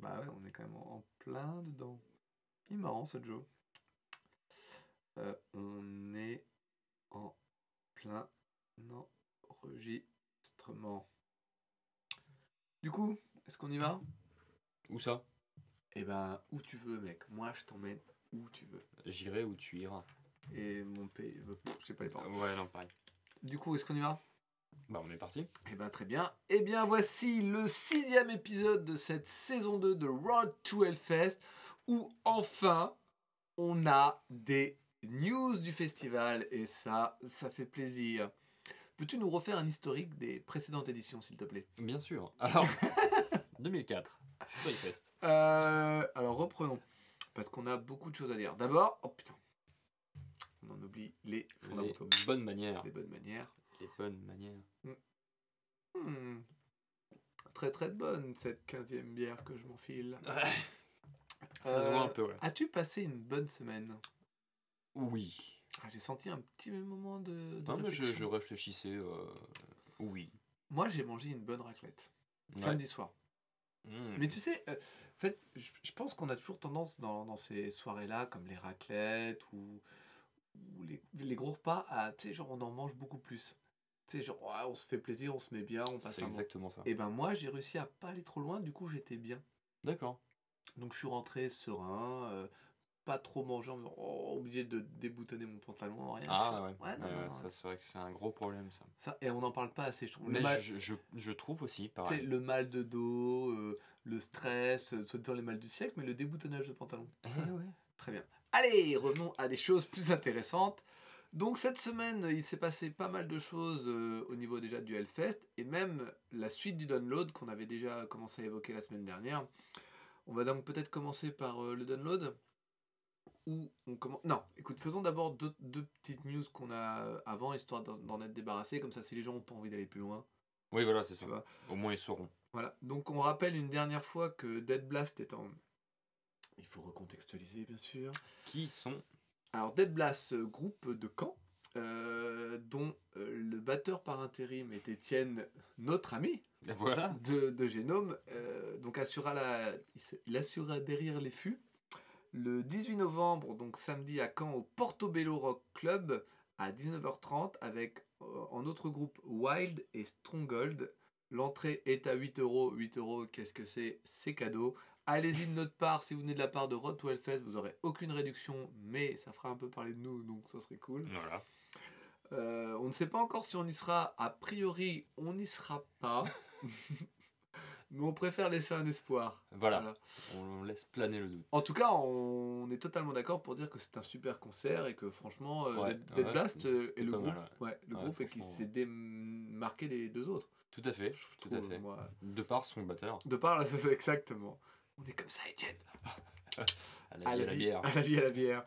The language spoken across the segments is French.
Bah ouais, on est quand même en plein dedans. Il est marrant ce Joe. On est en plein enregistrement. Du coup, est-ce qu'on y va? Où ça? Eh ben, où tu veux, mec. Moi, je t'emmène où tu veux. J'irai où tu iras. Et mon pays, je sais pas les paroles. Ouais, non, pareil. Du coup, est-ce qu'on y va? Bah, on est parti. Eh ben, très bien. Eh bien, voici le 6e épisode de cette saison 2 de Road to Hellfest, où enfin, on a des news du festival, et ça fait plaisir. Peux-tu nous refaire un historique des précédentes éditions, s'il te plaît? Bien sûr. Alors, 2004, Hellfest. Alors, reprenons, parce qu'on a beaucoup de choses à dire. D'abord, oh putain, on en oublie les fondamentaux. Les bonnes manières. Les bonnes manières. Les bonnes manières. Très très bonne cette 15e bière que je m'enfile. Ça se voit un peu, ouais. As-tu passé une bonne semaine? Oui. J'ai senti un petit moment de Non, mais réflexion. je réfléchissais. Oui. Moi, j'ai mangé une bonne raclette. Ouais. Samedi soir. Mmh. Mais tu sais, en fait, je pense qu'on a toujours tendance dans ces soirées-là, comme les raclettes ou les gros repas, à, tu sais, genre on en mange beaucoup plus. Tu sais, genre, ouais, on se fait plaisir, on se met bien, on passe C'est un bon. exactement ça. Et ben moi, j'ai réussi à pas aller trop loin, du coup, j'étais bien. D'accord. Donc je suis rentré serein, pas trop manger en me disant, oh, obligé de déboutonner mon pantalon, rien. Ah ouais. Ouais, non. Ça, c'est vrai que c'est un gros problème, ça. Et on n'en parle pas assez, je trouve. Mais je trouve aussi, Tu sais, pareil. le mal de dos, le stress, soit disant les mal du siècle, mais le déboutonnage de pantalon. Ouais. Très bien. Allez, revenons à des choses plus intéressantes. Donc cette semaine, il s'est passé pas mal de choses au niveau déjà du Hellfest, et même la suite du download qu'on avait déjà commencé à évoquer la semaine dernière. On va donc peut-être commencer par le download. Où on commence... Non, écoute, faisons d'abord deux petites news qu'on a avant, histoire d'en être débarrassé, comme ça si les gens n'ont pas envie d'aller plus loin. Oui, voilà, c'est ça. Tu vois. Au moins, ils sauront. Voilà, donc on rappelle une dernière fois que Dead Blast est en... Il faut recontextualiser, bien sûr. Qui sont... Alors, Dead Blast, groupe de Caen, dont le batteur par intérim est Étienne, notre ami, Voilà. de Génome. Donc, il assurera derrière les fûts. Le 18 novembre, donc samedi à Caen, au Portobello Rock Club, à 19h30, avec en autre groupe Wild et Stronghold. L'entrée est à 8€. 8€, qu'est-ce que c'est? C'est cadeau. Allez-y de notre part, si vous venez de la part de Road to Hellfest, vous n'aurez aucune réduction, mais ça fera un peu parler de nous, donc ça serait cool. Voilà. On ne sait pas encore si on y sera. A priori, on n'y sera pas. Mais on préfère laisser un espoir. Voilà. On laisse planer le doute. En tout cas, on est totalement d'accord pour dire que c'est un super concert et que franchement, Dead Blast est le groupe, le groupe et qui s'est démarqué des deux autres. Tout à fait, tout à fait. Moi, de par son batteur. De par, exactement. On est comme ça, Étienne. À la bière. À la vie, à la bière.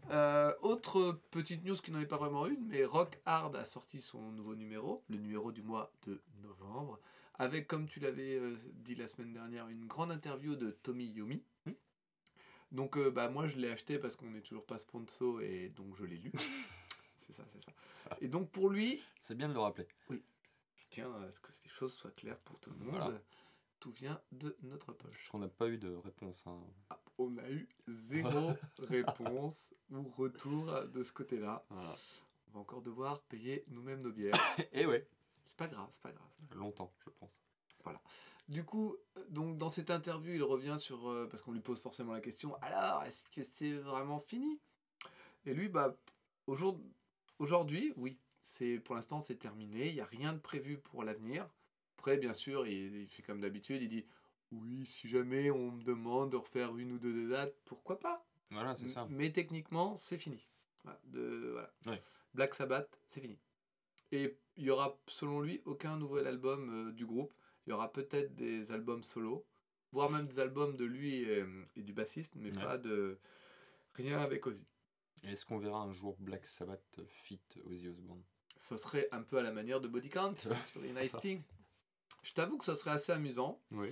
Autre petite news qui n'en est pas vraiment une, mais Rock Hard a sorti son nouveau numéro, le numéro du mois de novembre, avec, comme tu l'avais dit la semaine dernière, une grande interview de Tommy Yomi. Donc moi je l'ai acheté parce qu'on n'est toujours pas sponsor et donc je l'ai lu. c'est ça. Et donc pour lui... C'est bien de le rappeler. Oui. Je tiens à ce que les choses soient claires pour tout le monde. Voilà. Tout vient de notre poche. Parce qu'on n'a pas eu de réponse. Hein. On a eu 0 réponse ou retour de ce côté-là. Voilà. On va encore devoir payer nous-mêmes nos bières. Et ouais. C'est pas grave. Longtemps, je pense. Voilà. Du coup, donc dans cette interview, il revient sur... parce qu'on lui pose forcément la question, alors, est-ce que c'est vraiment fini? Et lui, aujourd'hui, oui. Pour l'instant, c'est terminé. Il n'y a rien de prévu pour l'avenir. Après, bien sûr, il fait comme d'habitude, il dit... Oui, si jamais on me demande de refaire une ou deux dates, pourquoi pas? Voilà, c'est ça. Mais techniquement, c'est fini. Voilà. Ouais. Black Sabbath, c'est fini. Et il y aura, selon lui, aucun nouvel album du groupe. Il y aura peut-être des albums solo, voire même des albums de lui et du bassiste, mais pas de rien avec Ozzy. Est-ce qu'on verra un jour Black Sabbath fit Ozzy Osbourne? Ce serait un peu à la manière de Body Count sur Nice Thing. Je t'avoue que ce serait assez amusant. Oui.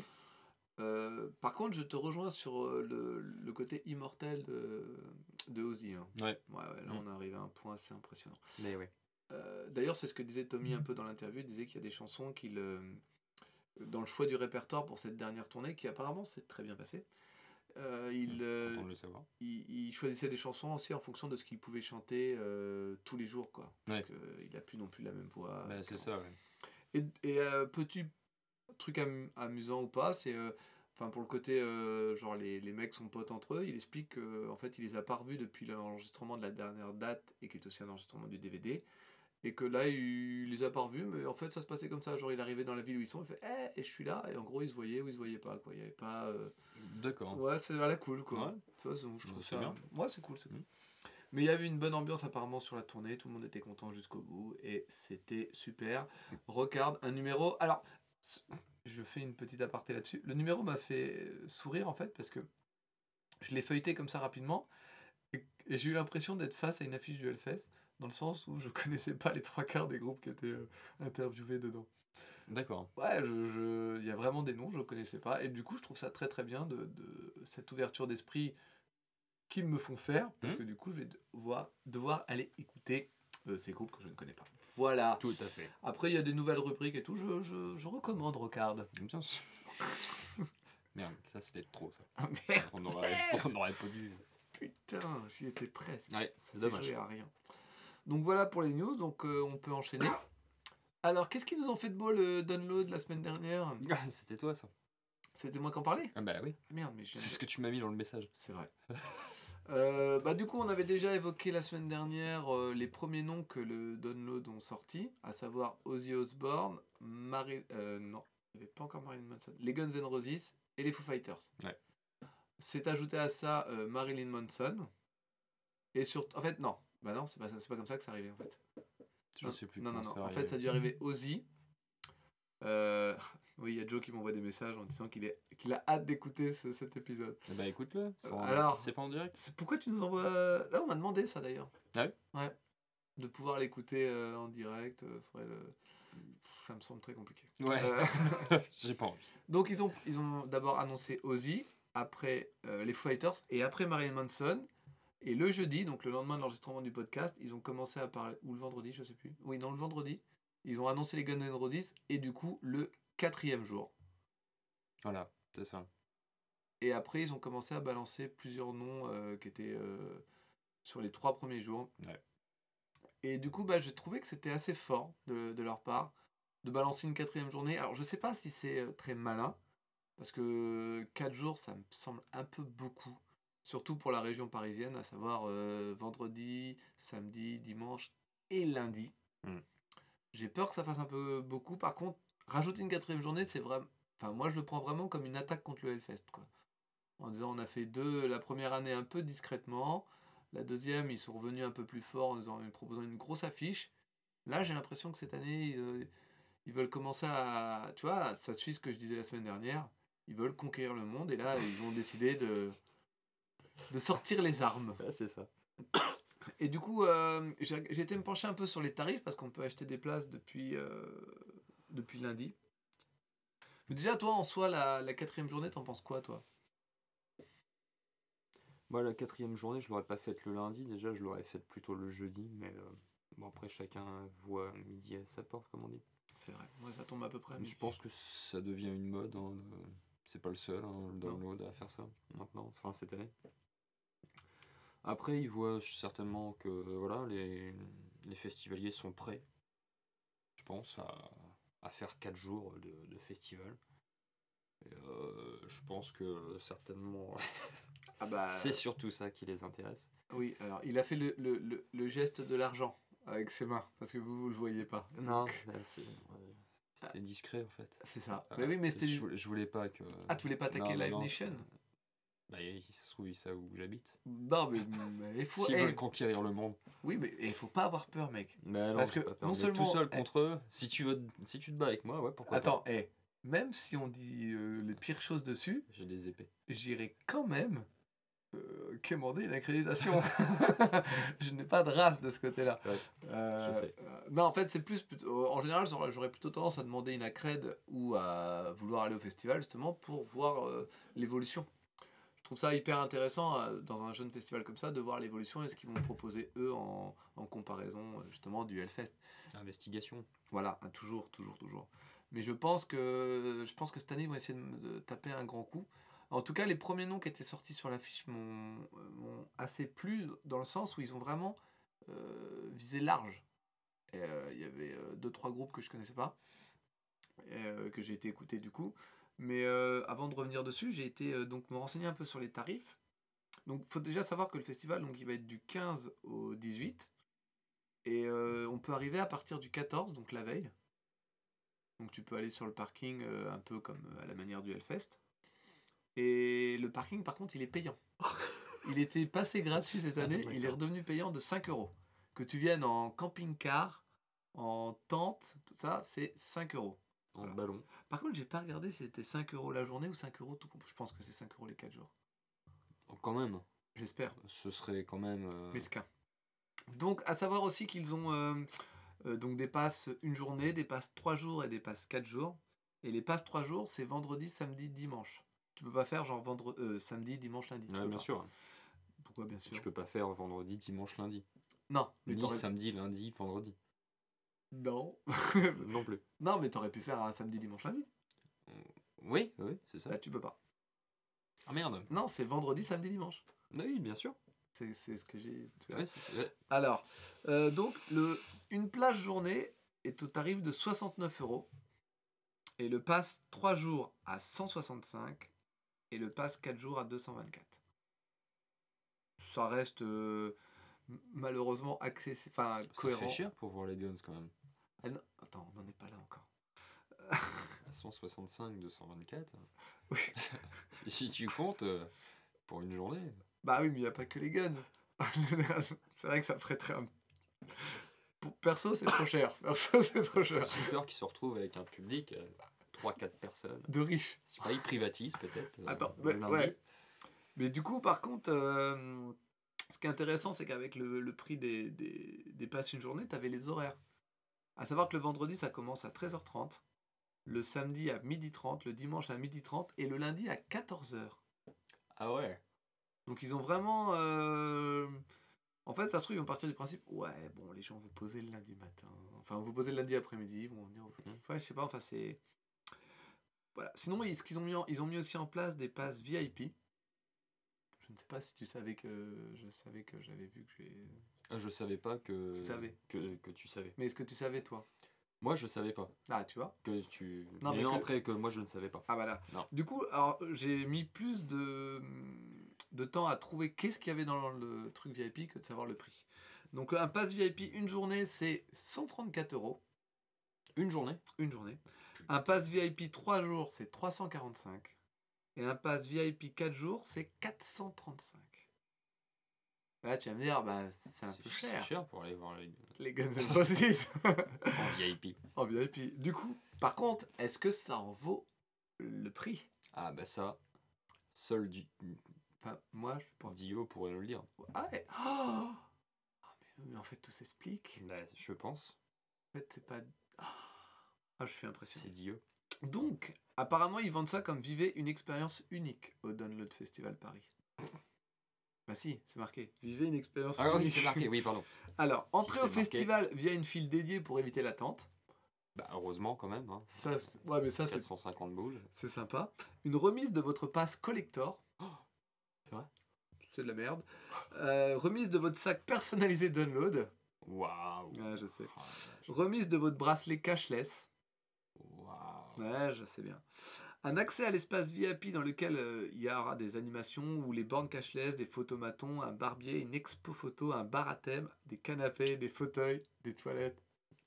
Par contre, je te rejoins sur le côté immortel de Ozzy. Hein. Ouais. Là, on arrive à un point assez impressionnant. Mais oui. D'ailleurs, c'est ce que disait Tommy un peu dans l'interview. Il disait qu'il y a des chansons dans le choix du répertoire pour cette dernière tournée qui apparemment s'est très bien passée. Content de le savoir. Il choisissait des chansons aussi en fonction de ce qu'il pouvait chanter tous les jours, quoi. Parce Ouais. qu'il n'a plus non plus la même voix. Bah, c'est qu'avant. ça, ouais. Et petit truc amusant ou pas, c'est pour le côté genre les mecs sont potes entre eux, il explique qu'en fait il les a pas revus depuis l'enregistrement de la dernière date et qui est aussi un enregistrement du DVD et que là il les a pas revus, mais en fait ça se passait comme ça, genre il arrivait dans la ville où ils sont, il fait et je suis là, et en gros ils se voyaient ou ils se voyaient pas, quoi. Il y avait pas D'accord. ouais, c'est à la cool, quoi. Ouais. Tu vois, je trouve C'est ça bien. ouais, c'est cool. Mais il y avait une bonne ambiance apparemment sur la tournée, tout le monde était content jusqu'au bout et c'était super. Regarde un numéro. Alors, je fais une petite aparté là-dessus. Le numéro m'a fait sourire en fait parce que je l'ai feuilleté comme ça rapidement et j'ai eu l'impression d'être face à une affiche du Hellfest dans le sens où je connaissais pas les trois quarts des groupes qui étaient interviewés dedans. D'accord. Ouais, il y a vraiment des noms, je ne connaissais pas et du coup je trouve ça très très bien de cette ouverture d'esprit qu'ils me font faire, parce que du coup, je vais devoir aller écouter ces groupes que je ne connais pas. Voilà. Tout à fait. Après, il y a des nouvelles rubriques et tout, je recommande, regarde. Bien sûr. Merde, ça c'était trop ça. Ah merde, On aurait pas dû. putain, j'y étais presque. Ouais, Ça c'est s'est dommage. joué à rien. Donc voilà pour les news, donc on peut enchaîner. Alors, qu'est-ce qu'ils nous ont fait de beau le download la semaine dernière? C'était toi ça. C'était moi qui en parlais? Ah bah oui. Ah, merde, mais C'est ce que tu m'as mis dans le message. C'est vrai. Du coup, on avait déjà évoqué la semaine dernière les premiers noms que le download ont sortis, à savoir Ozzy Osbourne, non, il n'y avait pas encore Marilyn Manson, les Guns N' Roses et les Foo Fighters. Ouais. C'est ajouté à ça Marilyn Manson. Et surtout, en fait, non, bah non, c'est pas comme ça que ça arrivait en fait. Je sais plus Non. comment ça En arrivait. fait, ça a dû arriver Ozzy. Oui, il y a Joe qui m'envoie des messages en disant qu'il a hâte d'écouter cet épisode. Eh bah écoute-le. Alors, c'est pas en direct. Pourquoi tu nous envoies... Là, on m'a demandé ça d'ailleurs. Ah oui. Ouais. De pouvoir l'écouter en direct. Ça me semble très compliqué. Ouais. J'ai pas envie. Donc, ils ont d'abord annoncé Ozzy, après les Foo Fighters et après Marilyn Manson. Et le jeudi, donc le lendemain de l'enregistrement du podcast, ils ont commencé à parler... Ou le vendredi, je sais plus. Oui, non, le vendredi. Ils ont annoncé les Guns N' Roses et du coup, le 4e jour. Voilà, c'est ça. Et après, ils ont commencé à balancer plusieurs noms qui étaient sur les 3 premiers jours. Ouais. Et du coup, j'ai trouvé que c'était assez fort de leur part de balancer une 4e journée. Alors, je sais pas si c'est très malin, parce que 4 jours, ça me semble un peu beaucoup. Surtout pour la région parisienne, à savoir vendredi, samedi, dimanche et lundi. J'ai peur que ça fasse un peu beaucoup. Par contre, rajouter une 4e journée, c'est vraiment... Enfin, moi, je le prends vraiment comme une attaque contre le Hellfest, quoi. En disant, on a fait la première année un peu discrètement. La deuxième, ils sont revenus un peu plus fort en proposant une grosse affiche. Là, j'ai l'impression que cette année, ils veulent commencer à... Tu vois, ça suit ce que je disais la semaine dernière. Ils veulent conquérir le monde et là, ils ont décidé de sortir les armes. Ouais, c'est ça. Et du coup, j'ai été me pencher un peu sur les tarifs parce qu'on peut acheter des places depuis lundi. Mais déjà, toi, en soi, la 4e journée, t'en penses quoi, toi? Moi, la 4e journée, je l'aurais pas faite le lundi. Déjà, je l'aurais faite plutôt le jeudi. Mais bon, après, chacun voit midi à sa porte, comme on dit. C'est vrai, ouais, ça tombe à peu près à midi. Je pense que ça devient une mode. Hein, c'est pas le seul, le download à faire ça maintenant, enfin cette année. Après, ils voient certainement que voilà, les festivaliers sont prêts, je pense, à faire 4 jours de festival. Et, je pense que certainement, c'est surtout ça qui les intéresse. Oui, alors il a fait le geste de l'argent avec ses mains, parce que vous le voyez pas. Non, c'était discret en fait. C'est ça. Mais oui, mais c'était... Je voulais pas que... Ah, tu voulais pas attaquer Live Nation? Il se trouve, ça où j'habite. Non, mais il faut... S'ils veulent conquérir le monde. Oui, mais il faut pas avoir peur, mec. Mais non, parce que pas peur. non seulement... tout seul contre eux, si tu te bats avec moi, ouais, pourquoi pas. Attends, pas. Même si on dit les pires choses dessus... J'ai des épées. J'irai quand même... quémander une accréditation. Je n'ai pas de race de ce côté-là. Ouais, je sais. Non, en fait, c'est plus... en général, j'aurais plutôt tendance à demander une accred ou à vouloir aller au festival, justement, pour voir l'évolution. Je trouve ça hyper intéressant, dans un jeune festival comme ça, de voir l'évolution et ce qu'ils vont proposer, eux, en comparaison, justement, du Hellfest. Investigation. Voilà, toujours. Mais je pense que cette année, ils vont essayer de taper un grand coup. En tout cas, les premiers noms qui étaient sortis sur l'affiche m'ont assez plu, dans le sens où ils ont vraiment visé large. Il y avait 2-3 groupes que je connaissais pas, que j'ai été écouter du coup. Mais avant de revenir dessus, j'ai été donc me renseigner un peu sur les tarifs. Donc il faut déjà savoir que le festival, donc, il va être du 15 au 18. Et on peut arriver à partir du 14, donc la veille. Donc tu peux aller sur le parking un peu comme à la manière du Hellfest. Et le parking, par contre, il est payant. Il était passé gratuit cette année, il est redevenu payant de 5 euros. Que tu viennes en camping-car, en tente, tout ça, c'est 5 euros. En ballon. Par contre, j'ai pas regardé si c'était 5 euros la journée ou 5 euros tout compris. Je pense que c'est 5 euros les 4 jours. Quand même. J'espère. Ce serait quand même. Mesquin. Donc, à savoir aussi qu'ils ont donc des passes une journée, des passes 3 jours et des passes 4 jours. Et les passes 3 jours, c'est vendredi, samedi, dimanche. Tu peux pas faire genre samedi, dimanche, lundi. Ouais, bien sûr. Pourquoi bien sûr? Tu peux pas faire vendredi, dimanche, lundi. Non. Ni samedi, lundi, vendredi. Non. Non plus. Non, mais t'aurais pu faire un samedi, dimanche, lundi. Oui, c'est ça. Là, tu peux pas. Ah merde. Non, c'est vendredi, samedi, dimanche. Oui, bien sûr. C'est ce que j'ai... Ouais, c'est... Alors, donc, une plage journée est au tarif de 69 euros. Et le pass 3 jours à 165. Et le pass 4 jours à 224. Ça reste malheureusement accessible, enfin cohérent. Ça fait cher pour voir les Guns quand même. Ah non, attends, on n'en est pas là encore. 165, 224. Oui. Si tu comptes pour une journée. Bah oui, mais il n'y a pas que les Guns. C'est vrai que ça prêterait un... Perso, c'est trop cher. Perso, c'est trop cher. J'ai peur qu'ils se retrouvent avec un public, 3-4 personnes. De riches. Je sais pas, ils privatisent peut-être. Attends, ouais. Mais du coup, par contre, ce qui est intéressant, c'est qu'avec le prix des passes une journée, tu avais les horaires. À savoir que le vendredi, ça commence à 13h30. Le samedi à 12h30. Le dimanche à 12h30. Et le lundi à 14h. Ah ouais. Donc ils ont vraiment... En fait, ça se trouve, ils vont partir du principe, ouais, bon, les gens vont poser le lundi matin. Enfin, vous posez le lundi après-midi, ils vont venir... Ouais, je sais pas, enfin, c'est... Voilà. Sinon, ce qu'ils ont mis, ils ont mis aussi en place des passes VIP. Je ne sais pas si tu savais que... Je savais que j'avais vu que j'ai... Je savais pas que... Tu savais. Que tu savais. Mais est-ce que tu savais, toi? Moi, je savais pas. Ah, tu vois. Que tu... Non, mais non, après, que moi, je ne savais pas. Ah, voilà. Non. Du coup, alors, j'ai mis plus de temps à trouver qu'est-ce qu'il y avait dans le truc VIP que de savoir le prix. Donc, un pass VIP une journée, c'est 134 euros. Une journée. Une journée. Un pass VIP 3 jours, c'est 345. Et un pass VIP 4 jours, c'est 435. Là, tu vas me dire, bah, c'est un peu cher. C'est cher pour aller voir les Guns N' Roses. En VIP. En VIP. Du coup, par contre, est-ce que ça en vaut le prix? Ah, bah ça, seul Enfin, moi, je pense... Dio pourrait nous le dire. Ah ouais. Oh, mais en fait, tout s'explique. Bah, je pense. En fait, c'est pas... Ah, je suis impressionné. C'est Dio. Donc, apparemment, ils vendent ça comme vivez une expérience unique au Download Festival Paris. Bah si, c'est marqué. Vivez une expérience unique. Ah oui, c'est marqué, oui, pardon. Alors, entrée au festival via une file dédiée pour éviter l'attente. Bah, heureusement quand même. Hein. Ça, ouais, mais ça, 450 boules. C'est sympa. Une remise de votre passe collector. Oh, c'est vrai? C'est de la merde. Remise de votre sac personnalisé Download. Waouh. Ouais, je sais. Remise de votre bracelet cashless. Waouh. Ouais, je sais bien. Un accès à l'espace VIP dans lequel il y aura des animations ou les bornes cashless, des photomatons, un barbier, une expo photo, un bar à thème, des canapés, des fauteuils, des toilettes.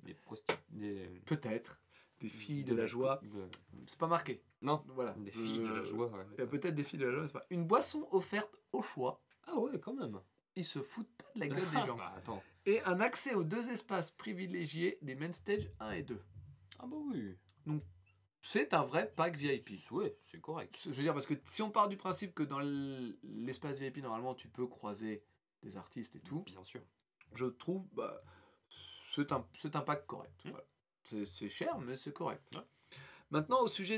Peut-être. Des filles de la joie. C'est pas marqué. Non. Voilà. Des filles de la joie. Ouais. Il y a peut-être des filles de la joie. C'est pas... Une boisson offerte au choix. Ah ouais, quand même. Ils se foutent pas de la gueule des gens. Bah, attends. Et un accès aux 2 espaces privilégiés des main stage 1 et 2. Ah bah oui. Donc, c'est un vrai pack VIP. Ouais, c'est correct. Je veux dire, parce que si on part du principe que dans l'espace VIP, normalement, tu peux croiser des artistes et tout. Bien sûr. Je trouve, bah, c'est un pack correct. Voilà. C'est cher, mais c'est correct. Ouais. Maintenant, au sujet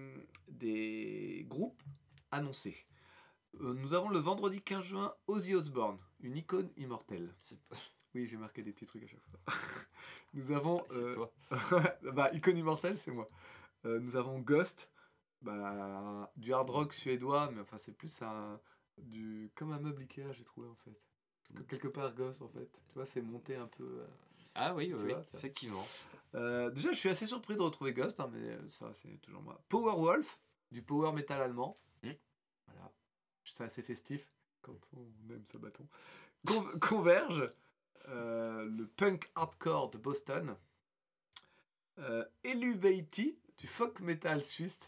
des groupes annoncés. Nous avons le vendredi 15 juin Ozzy Osbourne, une icône immortelle. Oui, j'ai marqué des petits trucs à chaque fois. Nous avons... C'est toi. bah, Icône Immortelle, c'est moi. Nous avons Ghost, bah, du hard rock suédois, mais enfin c'est plus comme un meuble Ikea, j'ai trouvé en fait. Parce que quelque part Ghost en fait, tu vois, c'est monté un peu. Ah oui, tu oui, vois, effectivement. Déjà, je suis assez surpris de retrouver Ghost, hein, mais ça c'est toujours moi. Powerwolf, du power metal allemand. Voilà, c'est assez festif quand on aime ce bâton. Converge, le punk hardcore de Boston. Eluvati, du folk metal suisse.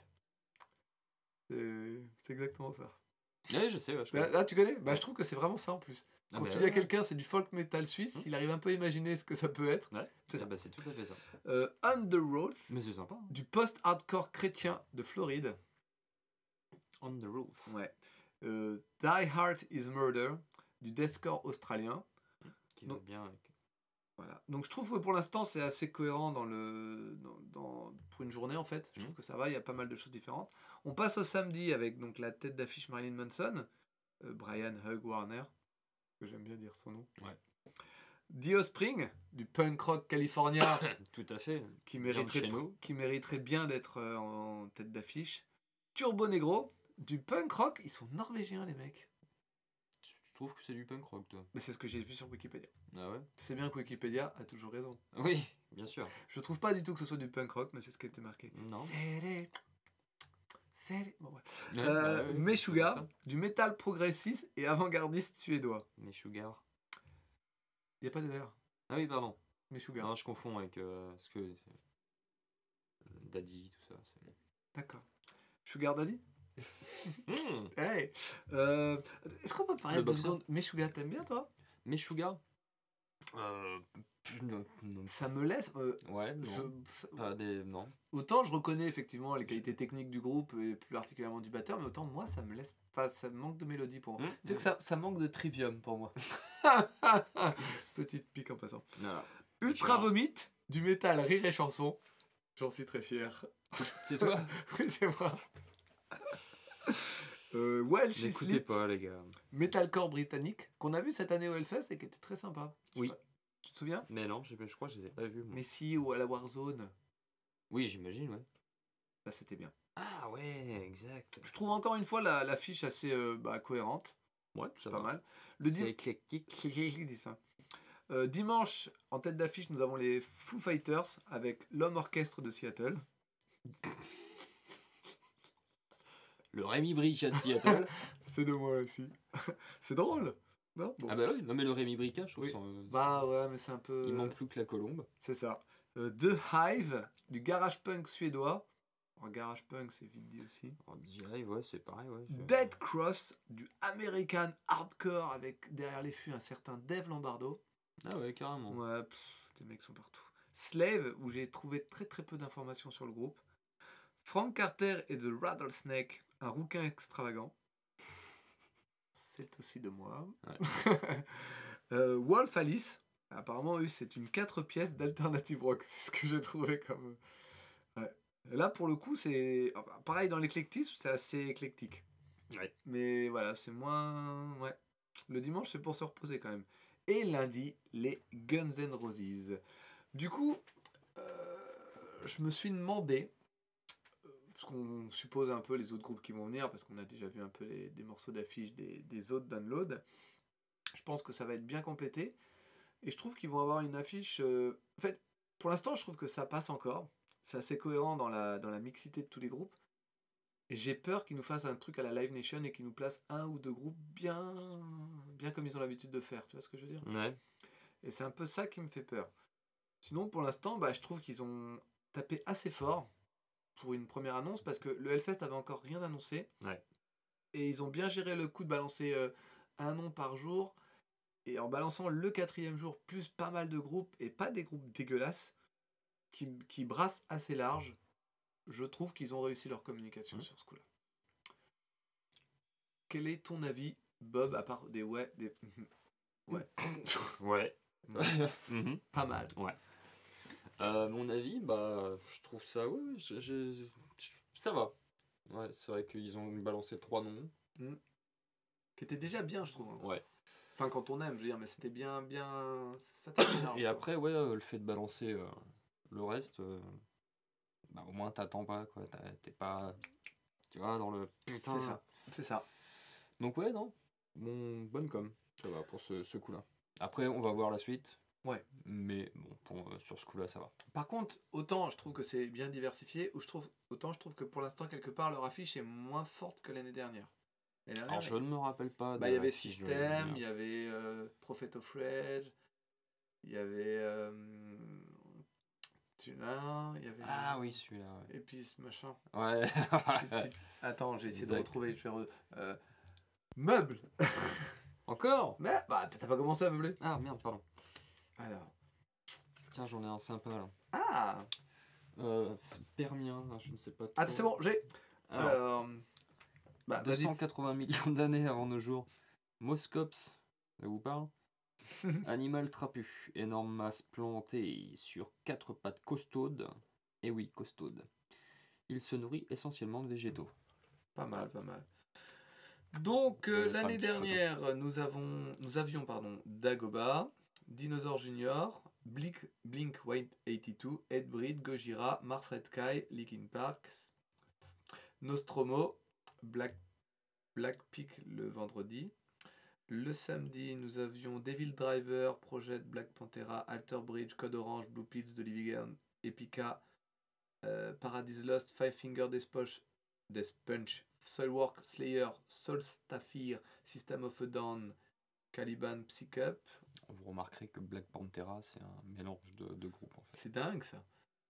C'est exactement ça. Oui, je sais. Ouais, je Là, tu connais? Bah, je trouve que c'est vraiment ça en plus. Ah Quand bah tu dis ouais, à quelqu'un c'est du folk metal suisse, il arrive un peu à imaginer ce que ça peut être. Ouais, C'est ça. bah, c'est tout à fait ça. On the Road, Mais c'est sympa. Hein. du post-hardcore chrétien de Floride. On the Roof. Ouais. Die Heart is Murder, du deathcore australien. Qui va bien avec... Voilà. Donc je trouve que pour l'instant c'est assez cohérent pour une journée en fait. Je trouve que ça va, il y a pas mal de choses différentes. On passe au samedi avec donc la tête d'affiche Marilyn Manson, Brian Hugh Warner, que j'aime bien dire son nom. Ouais. The Offspring, du punk rock californien. Tout à fait. Qui mériterait bien d'être en tête d'affiche. Turbo Negro, du punk rock. Ils sont norvégiens les mecs. Tu trouves que c'est du punk rock toi? Mais c'est ce que j'ai vu sur Wikipédia. Ah ouais? Tu sais bien que Wikipédia a toujours raison. Oui, bien sûr. Je trouve pas du tout que ce soit du punk rock, mais c'est ce qui a été marqué. Non. Bon, ouais. Meshuggah, du métal progressiste et avant-gardiste suédois. Meshuggah. Il n'y a pas de R. Ah oui, pardon. Meshuggah. Non, je confonds avec ce que... Daddy, tout ça. D'accord. Sugar Daddy. Hey. Est-ce qu'on peut parler de secondes? Meshuggah, t'aimes bien toi? Meshuggah non. Ça me laisse. Ouais, non. Non. Autant je reconnais effectivement les qualités techniques du groupe et plus particulièrement du batteur, mais autant moi ça me laisse pas. Ça manque de mélodie pour moi. Tu sais que ça manque de trivium pour moi. Petite pique en passant. Voilà. Ultra Vomit, du métal rire et chanson. J'en suis très fier. C'est toi? Oui, c'est moi. Welsh N'écoutez pas, les gars. Metalcore britannique, qu'on a vu cette année au Hellfest et qui était très sympa. Oui. Tu te souviens? Mais non, je crois que je les ai pas vus. Moi. Mais si, ou à la Warzone. Oui, j'imagine, ouais. Là, c'était bien. Ah ouais, exact. Je trouve encore une fois l'affiche assez cohérente. Ouais, ça pas va. mal. C'est éclectique. Dis ça. Dimanche, en tête d'affiche, nous avons les Foo Fighters avec l'Homme Orchestre de Seattle. Le Rémi Brica de Seattle. C'est de moi aussi. C'est drôle. Non bon. Ah bah oui, non mais le Rémi Brica, je trouve bah ouais, mais c'est un peu... Il manque plus que la colombe. C'est ça. The Hive, du garage punk suédois. Garage punk, c'est vite dit aussi. The Hive, ouais, c'est pareil. Ouais, Dead Cross, du American Hardcore avec derrière les fûts un certain Dave Lombardo. Ah ouais, carrément. Ouais, les mecs sont partout. Slave, où j'ai trouvé très très peu d'informations sur le groupe. Frank Carter et The Rattlesnake, un rouquin extravagant. C'est aussi de moi. Ouais. Wolf Alice, apparemment, c'est une 4 pièces d'alternative rock. C'est ce que j'ai trouvé comme... Ouais. Là, pour le coup, c'est... Pareil, dans l'éclectisme, c'est assez éclectique. Ouais. Mais voilà, c'est moins... Ouais. Le dimanche, c'est pour se reposer quand même. Et lundi, les Guns N' Roses. Du coup, je me suis demandé... Parce qu'on suppose un peu les autres groupes qui vont venir, parce qu'on a déjà vu un peu des morceaux d'affiches des autres downloads. Je pense que ça va être bien complété. Et je trouve qu'ils vont avoir une affiche... En fait, pour l'instant, je trouve que ça passe encore. C'est assez cohérent dans la mixité de tous les groupes. Et j'ai peur qu'ils nous fassent un truc à la Live Nation et qu'ils nous placent un ou deux groupes bien comme ils ont l'habitude de faire. Tu vois ce que je veux dire? Ouais. Et c'est un peu ça qui me fait peur. Sinon, pour l'instant, je trouve qu'ils ont tapé assez fort pour une première annonce, parce que le Hellfest avait encore rien annoncé. Ouais. Et ils ont bien géré le coup de balancer un nom par jour. Et en balançant le 4e jour, plus pas mal de groupes, et pas des groupes dégueulasses, qui brassent assez large, je trouve qu'ils ont réussi leur communication sur ce coup-là. Quel est ton avis, Bob, à part des ouais, des... ouais. Ouais. Pas mal. Ouais. Mon avis, je trouve ça, ouais, ça va. Ouais, c'est vrai qu'ils ont balancé 3 noms. qui était déjà bien, je trouve. Hein. Ouais. Enfin, quand on aime, je veux dire, mais c'était bien. Ça tapait large, Et quoi. après, ouais, le fait de balancer le reste, bah, au moins t'attends pas, quoi. T'es pas, tu vois, dans le putain. C'est ça. Donc, ouais, non. Bonne com. Ça va pour ce coup-là. Après, on va voir la suite. Ouais. Mais bon, sur ce coup-là, ça va. Par contre, autant je trouve que c'est bien diversifié, autant je trouve que pour l'instant, quelque part, leur affiche est moins forte que l'année dernière. Alors, je ne me rappelle pas de il y avait l'affiche de l'année System, dernière. il y avait Prophet of Rage, il y avait Tuna, il y avait. Ah oui, celui-là. Ouais. Et puis ce machin. Ouais. Attends, j'ai essayé de Exact. retrouver. Je vais Meuble. Encore? Mais bah, t'as pas commencé à meubler. Ah merde, pardon. Alors. Tiens, j'en ai un sympa là. Ah. C'est permien, je ne sais pas trop. Ah, c'est bon, j'ai. Alors. Bah, 280 millions d'années avant nos jours. Moscops, ça vous parle? Animal trapu, énorme masse plantée sur 4 pattes costaudes. Et oui, costaudes. Il se nourrit essentiellement de végétaux. Pas mal, pas mal. Donc l'année une petite photo. dernière, nous avions Dagobah, Dinosaur Junior, Blink 182, Ed Breed, Gojira, Mars Red Sky, Linkin Park, Nostromo, Black Peak le vendredi. Le samedi, nous avions Devil Driver, Project Black Panthera, Alter Bridge, Code Orange, Blue Pills, The Living End, Epica, Paradise Lost, Five Finger Death Punch, Soilwork, Slayer, Soulstaffir, System of a Down, Caliban, Psycup. Vous remarquerez que Black Panthera, c'est un mélange de groupes en fait. C'est dingue ça.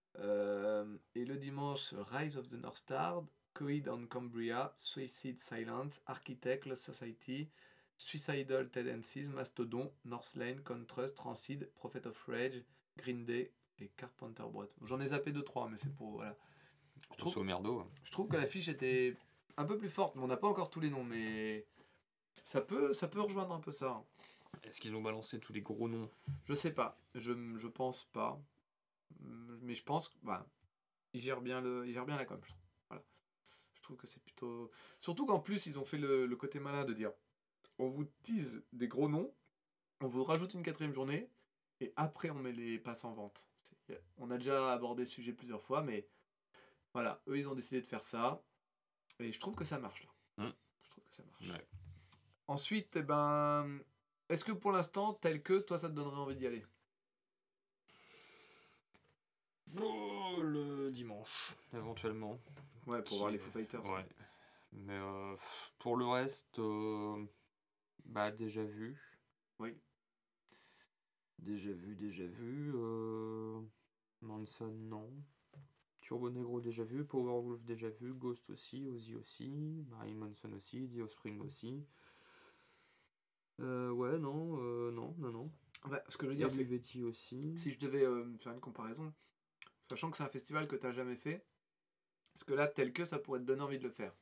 Et le dimanche, Rise of the North Star, Coed on Cambria, Suicide Silence, Architect, Lost Society, Suicidal Tendencies, Mastodon, Northlane, Contrast, Rancid, Prophet of Rage, Green Day et Carpenter Brut. J'en ai zappé 2-3, mais c'est pour. Voilà. Grosso merdo. Je trouve que l'affiche était un peu plus forte, mais on n'a pas encore tous les noms, mais ça peut rejoindre un peu ça. Est-ce qu'ils ont balancé tous les gros noms? Je sais pas, je pense pas, mais je pense qu'ils gèrent bien la com. Voilà. Je trouve que c'est plutôt, surtout qu'en plus ils ont fait le côté malin de dire, on vous tease des gros noms, on vous rajoute une 4ème journée, et après on met les passes en vente. On a déjà abordé ce sujet plusieurs fois, mais voilà, eux ils ont décidé de faire ça, et je trouve que ça marche là. Je trouve que ça marche. Ouais. Ensuite, est-ce que pour l'instant, tel que, toi, ça te donnerait envie d'y aller? Le dimanche, éventuellement. Ouais, pour voir les Foo Fighters. Ouais. Mais pour le reste, déjà vu. Oui. Déjà vu. Manson, non. Turbo Negro, déjà vu. Powerwolf, déjà vu. Ghost aussi. Ozzy aussi. Marilyn Manson aussi. The Offspring aussi. Ouais, non. Bah, ce que je veux dire, c'est Olivetti aussi. si je devais faire une comparaison, sachant que c'est un festival que tu n'as jamais fait, est-ce que là, tel que, ça pourrait te donner envie de le faire?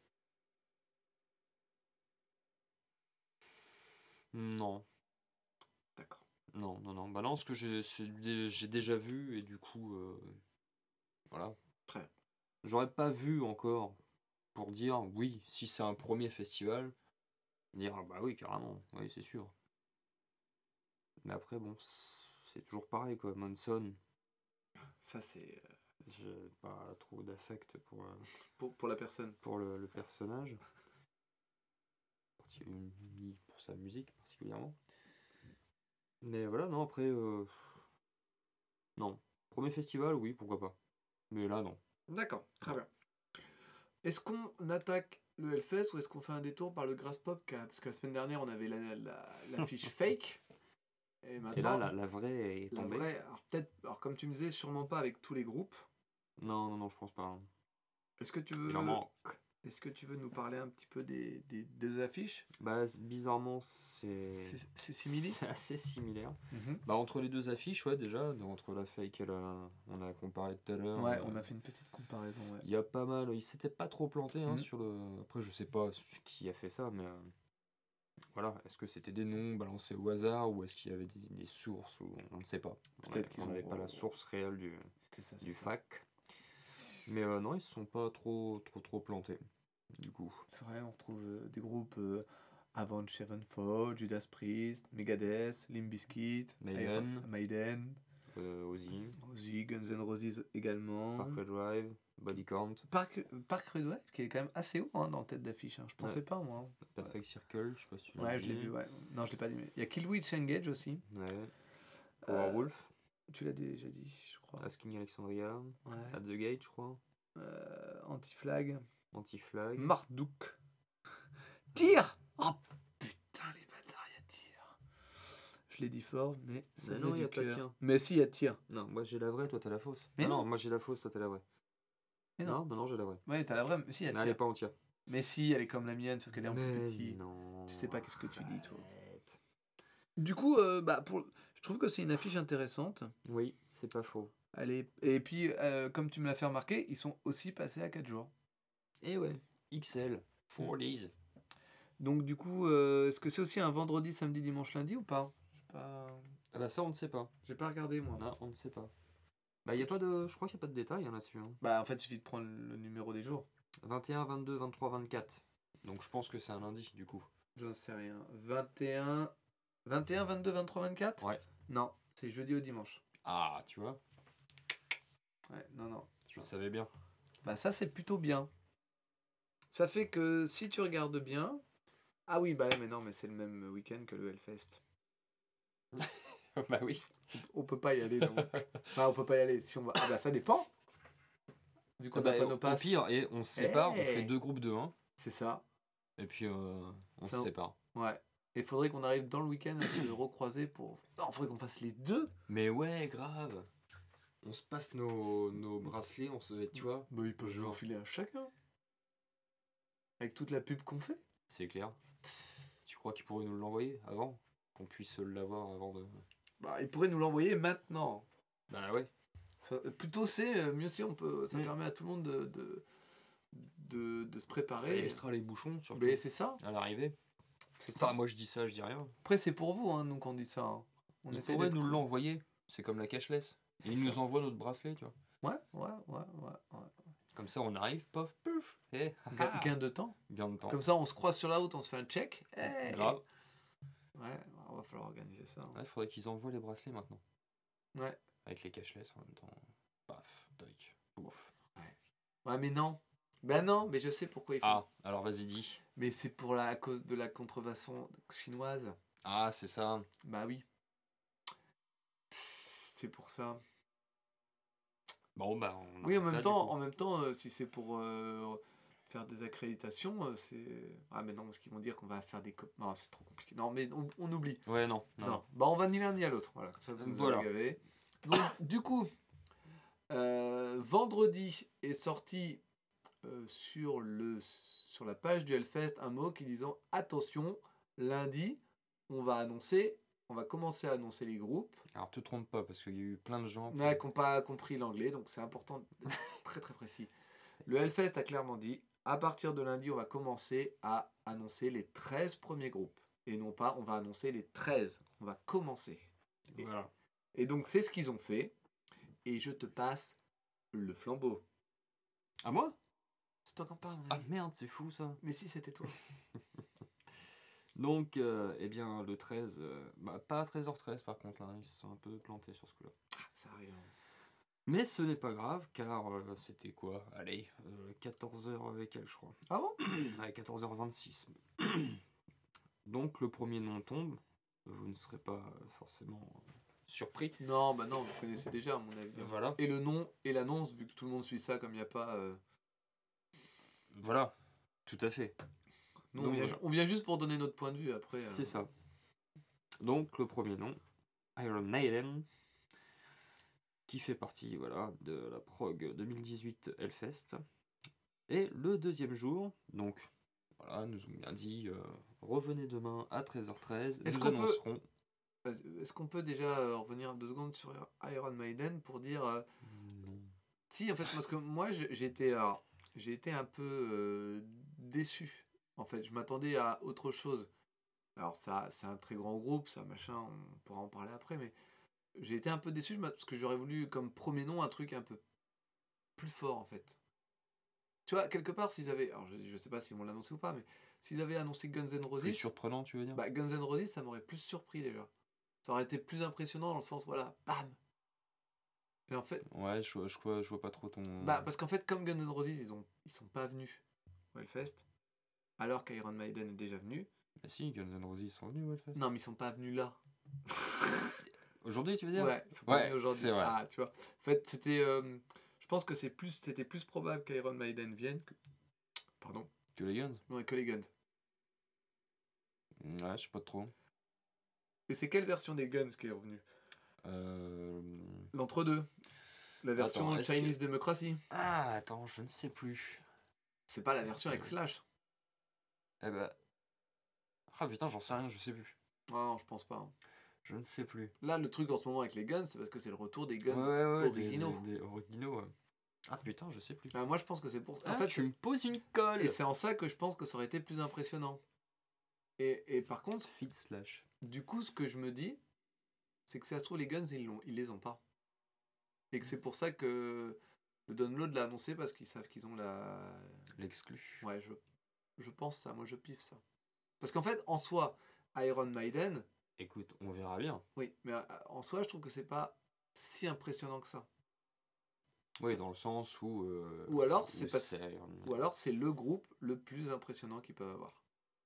Non. D'accord. Non. Bah non, ce que j'ai déjà vu et du coup, voilà. Très bien. J'aurais pas vu encore pour dire oui, si c'est un premier festival, dire ah bah oui, carrément, oui, c'est sûr. Mais après, bon, c'est toujours pareil quoi. Manson, Ça, c'est j'ai pas trop d'affect pour la personne. pour le personnage. Pour sa musique particulièrement. Mais voilà, non, après, non. Premier festival, oui, pourquoi pas. Mais là, non. D'accord, très bien. Est-ce qu'on attaque le Hellfest ou est-ce qu'on fait un détour par le Grass Pop? Parce que la semaine dernière, on avait la fiche fake. Et maintenant, là, la vraie est tombée. La vraie, alors comme tu me disais, sûrement pas avec tous les groupes. Non, je pense pas. Est-ce que tu veux... Il en manque. Est-ce que tu veux nous parler un petit peu des deux affiches? Bah, bizarrement, c'est similaire. C'est assez similaire. Bah, entre les deux affiches, ouais, déjà, entre la fake et on a comparé tout à l'heure. Ouais, on a fait une petite comparaison. Ouais. Il y a pas mal. Il s'était pas trop planté sur le. Après, je sais pas qui a fait ça, mais voilà. Est-ce que c'était des noms balancés au hasard ou est-ce qu'il y avait des sources ou on ne sait pas. Peut-être qu'ils n'avait pas la source réelle du fac. Mais non, ils se sont pas trop plantés, du coup. C'est vrai, on retrouve des groupes Avenged Sevenfold, Judas Priest, Megadeth, Limp Bizkit, Maiden, Ozzy, Guns N' Roses également. Parkway Drive, Body Count. Parkway Drive qui est quand même assez haut dans la tête d'affiche. Je pensais pas moi. Perfect Circle, je sais pas si tu l'as Ouais, je l'ai vu. Ouais. Non, je l'ai pas dit. Mais il y a Killswitch Engage aussi. Ouais. Powerwolf. Tu l'as déjà dit, je crois. Asking Alexandria. At the Gate, je crois. Anti-Flag. Marduk. Tire. Oh putain, les bâtards, il y a Tire. Je l'ai dit fort, mais ça non, il y a pas Tire. Mais si, il y a Tire. Non, moi j'ai la vraie, toi t'as la fausse. Mais non, moi j'ai la fausse, toi t'as la vraie. Mais non, j'ai la vraie. Ouais, t'as la vraie, mais si, il y a Tire. Elle est pas entière. Mais si, elle est comme la mienne, sauf qu'elle est en plus petit. Non. Tu sais pas qu'est-ce que tu dis, toi. Du coup, je trouve que c'est une affiche intéressante. Oui, c'est pas faux. Et puis, comme tu me l'as fait remarquer, ils sont aussi passés à 4 jours. Et ouais, XL, 4 days. Donc du coup, est-ce que c'est aussi un vendredi, samedi, dimanche, lundi ou pas? Ah bah ça, on ne sait pas. J'ai pas regardé, moi. Non, on ne sait pas. Bah, y a pas de... Je crois qu'il n'y a pas de détails là-dessus. Hein. Bah, en fait, il suffit de prendre le numéro des jours. 21, 22, 23, 24. Donc je pense que c'est un lundi, du coup. J'en sais rien. 21, 22, 23, 24 ? Ouais. Non, c'est jeudi au dimanche. Ah, tu vois. Ouais, non. Je le savais bien. Bah ça, c'est plutôt bien. Ça fait que si tu regardes bien... Ah oui, bah mais non, mais c'est le même week-end que le Hellfest. Bah oui. On peut pas y aller, donc. Enfin, on peut pas y aller. Si on va... Ah bah ça dépend. Du coup, on n'a pas nos passes. Au pire, et on se sépare, on fait 2 groupes de 1. C'est ça. Et puis, on se sépare. Ouais. Et il faudrait qu'on arrive dans le week-end à se recroiser pour... Non, il faudrait qu'on fasse les deux. Mais ouais, grave. On se passe nos bracelets, on se... Tu vois. Bah, ils peuvent en filer à chacun. Avec toute la pub qu'on fait. C'est clair. Tu crois qu'ils pourraient nous l'envoyer avant? Qu'on puisse l'avoir avant de... Bah, ils pourraient nous l'envoyer maintenant. Bah ouais. Plutôt c'est, mieux si on peut... Ça permet à tout le monde de se préparer. Ça évitera les bouchons, surtout. Mais c'est ça. À l'arrivée. Enfin, moi je dis ça, je dis rien. Après, c'est pour vous, hein, nous, qu'on dit ça. Hein. Ils pourraient nous l'envoyer. C'est comme la cashless. Ils nous envoient notre bracelet, tu vois. Ouais. Comme ça, on arrive, pof, pouf. Et... Gain de temps. Gain de temps. Comme ça, on se croise sur la route, on se fait un check. Hey. Grave. Ouais, on va falloir organiser ça. Il faudrait qu'ils envoient les bracelets maintenant. Ouais. Avec les cashless en même temps. Paf, doc, pouf. Ouais, mais non. Ben non, mais je sais pourquoi il faut. Ah, alors vas-y, dis. Mais c'est pour à cause de la contrefaçon chinoise. Ah, c'est ça. Bah oui. C'est pour ça. Bon, bah... Oui, en même temps, si c'est pour faire des accréditations, c'est... Ah, mais non, parce qu'ils vont dire qu'on va faire des... Non, c'est trop compliqué. Non, mais on oublie. Ouais, non. Bah, on va ni l'un ni à l'autre. Voilà, comme ça, vous nous avez gavé. Donc, du coup, vendredi est sorti sur la page du Hellfest un mot qui disant « Attention, lundi, on va commencer à annoncer les groupes. » Alors, te trompe pas, parce qu'il y a eu plein de gens qui n'ont pas compris l'anglais, donc c'est important d'être très très précis. Le Hellfest a clairement dit « À partir de lundi, on va commencer à annoncer les 13 premiers groupes. » Et non pas « On va annoncer les 13. » On va commencer. Voilà. Et donc, c'est ce qu'ils ont fait. Et je te passe le flambeau. À moi ? C'est toi qui en parle. Ah merde, c'est fou ça. Mais si, c'était toi. Donc, eh bien, le 13, pas à 13h13 par contre, là, ils se sont un peu plantés sur ce coup-là. Ah, ça arrive. Mais ce n'est pas grave, car c'était quoi ? Allez, 14h avec elle, je crois. Ah bon ? Ouais, 14h26. Donc, le premier nom tombe. Vous ne serez pas forcément surpris. Non, bah non, vous connaissez déjà, à mon avis. Voilà. Et le nom et l'annonce, vu que tout le monde suit ça, comme il n'y a pas... Voilà, tout à fait. Nous, on vient juste pour donner notre point de vue après. C'est ça. Donc, le premier nom, Iron Maiden, qui fait partie de la prog 2018 Hellfest. Et le deuxième jour, donc, voilà, nous ont bien dit, revenez demain à 13h13, nous annoncerons... Est-ce qu'on peut déjà revenir 2 secondes sur Iron Maiden pour dire... Non. Si, en fait, parce que moi, j'ai été un peu déçu. En fait, je m'attendais à autre chose. Alors, ça, c'est un très grand groupe, ça, machin, on pourra en parler après, mais j'ai été un peu déçu parce que j'aurais voulu, comme premier nom, un truc un peu plus fort, en fait. Tu vois, quelque part, s'ils avaient... Alors, je sais pas s'ils vont l'annoncer ou pas, mais s'ils avaient annoncé Guns N' Plus Roses, surprenant, tu veux dire? bah, Guns N' Roses, ça m'aurait plus surpris déjà. Ça aurait été plus impressionnant dans le sens, voilà, bam. Et en fait, Ouais, je vois pas trop ton. bah, parce qu'en fait, comme Guns N' Roses, ils sont pas venus au Hellfest, alors qu'Iron Maiden est déjà venu. Bah si, Guns N' Roses sont venus au Hellfest. Non, mais ils sont pas venus là. Aujourd'hui, tu veux dire? Ouais, ils sont pas venus aujourd'hui. c'est vrai. Ah, tu vois. En fait, c'était. Je pense que c'était plus probable qu'Iron Maiden vienne que. Pardon. Que les Guns? Non, que les Guns. Ouais, je sais pas trop. Et c'est quelle version des Guns qui est revenue? L'entre-deux. La version Attends, est-ce Chinese Democracy. Ah, attends, je ne sais plus. C'est pas la version avec Slash. Eh ben. Ah putain, j'en sais rien, je sais plus. Non, je pense pas. Hein. Je ne sais plus. Là, le truc en ce moment avec les Guns, c'est parce que c'est le retour des Guns Ouais, originaux. des originaux, ouais. Ah putain, je sais plus. Moi, je pense que c'est pour ça. En fait, tu me poses une colle. Et c'est en ça que je pense que ça aurait été plus impressionnant. Et par contre, Feed Slash. Du coup, ce que je me dis, c'est que si ça se trouve, les Guns, ils les ont pas. Et que c'est pour ça que le Download l'a annoncé parce qu'ils savent qu'ils ont l'exclu. Ouais, je pense ça, moi je piffe ça. Parce qu'en fait, en soi, Iron Maiden. Écoute, on verra bien. Oui, mais en soi, je trouve que c'est pas si impressionnant que ça. Oui, dans le sens où. Ou alors, c'est le groupe le plus impressionnant qu'ils peuvent avoir.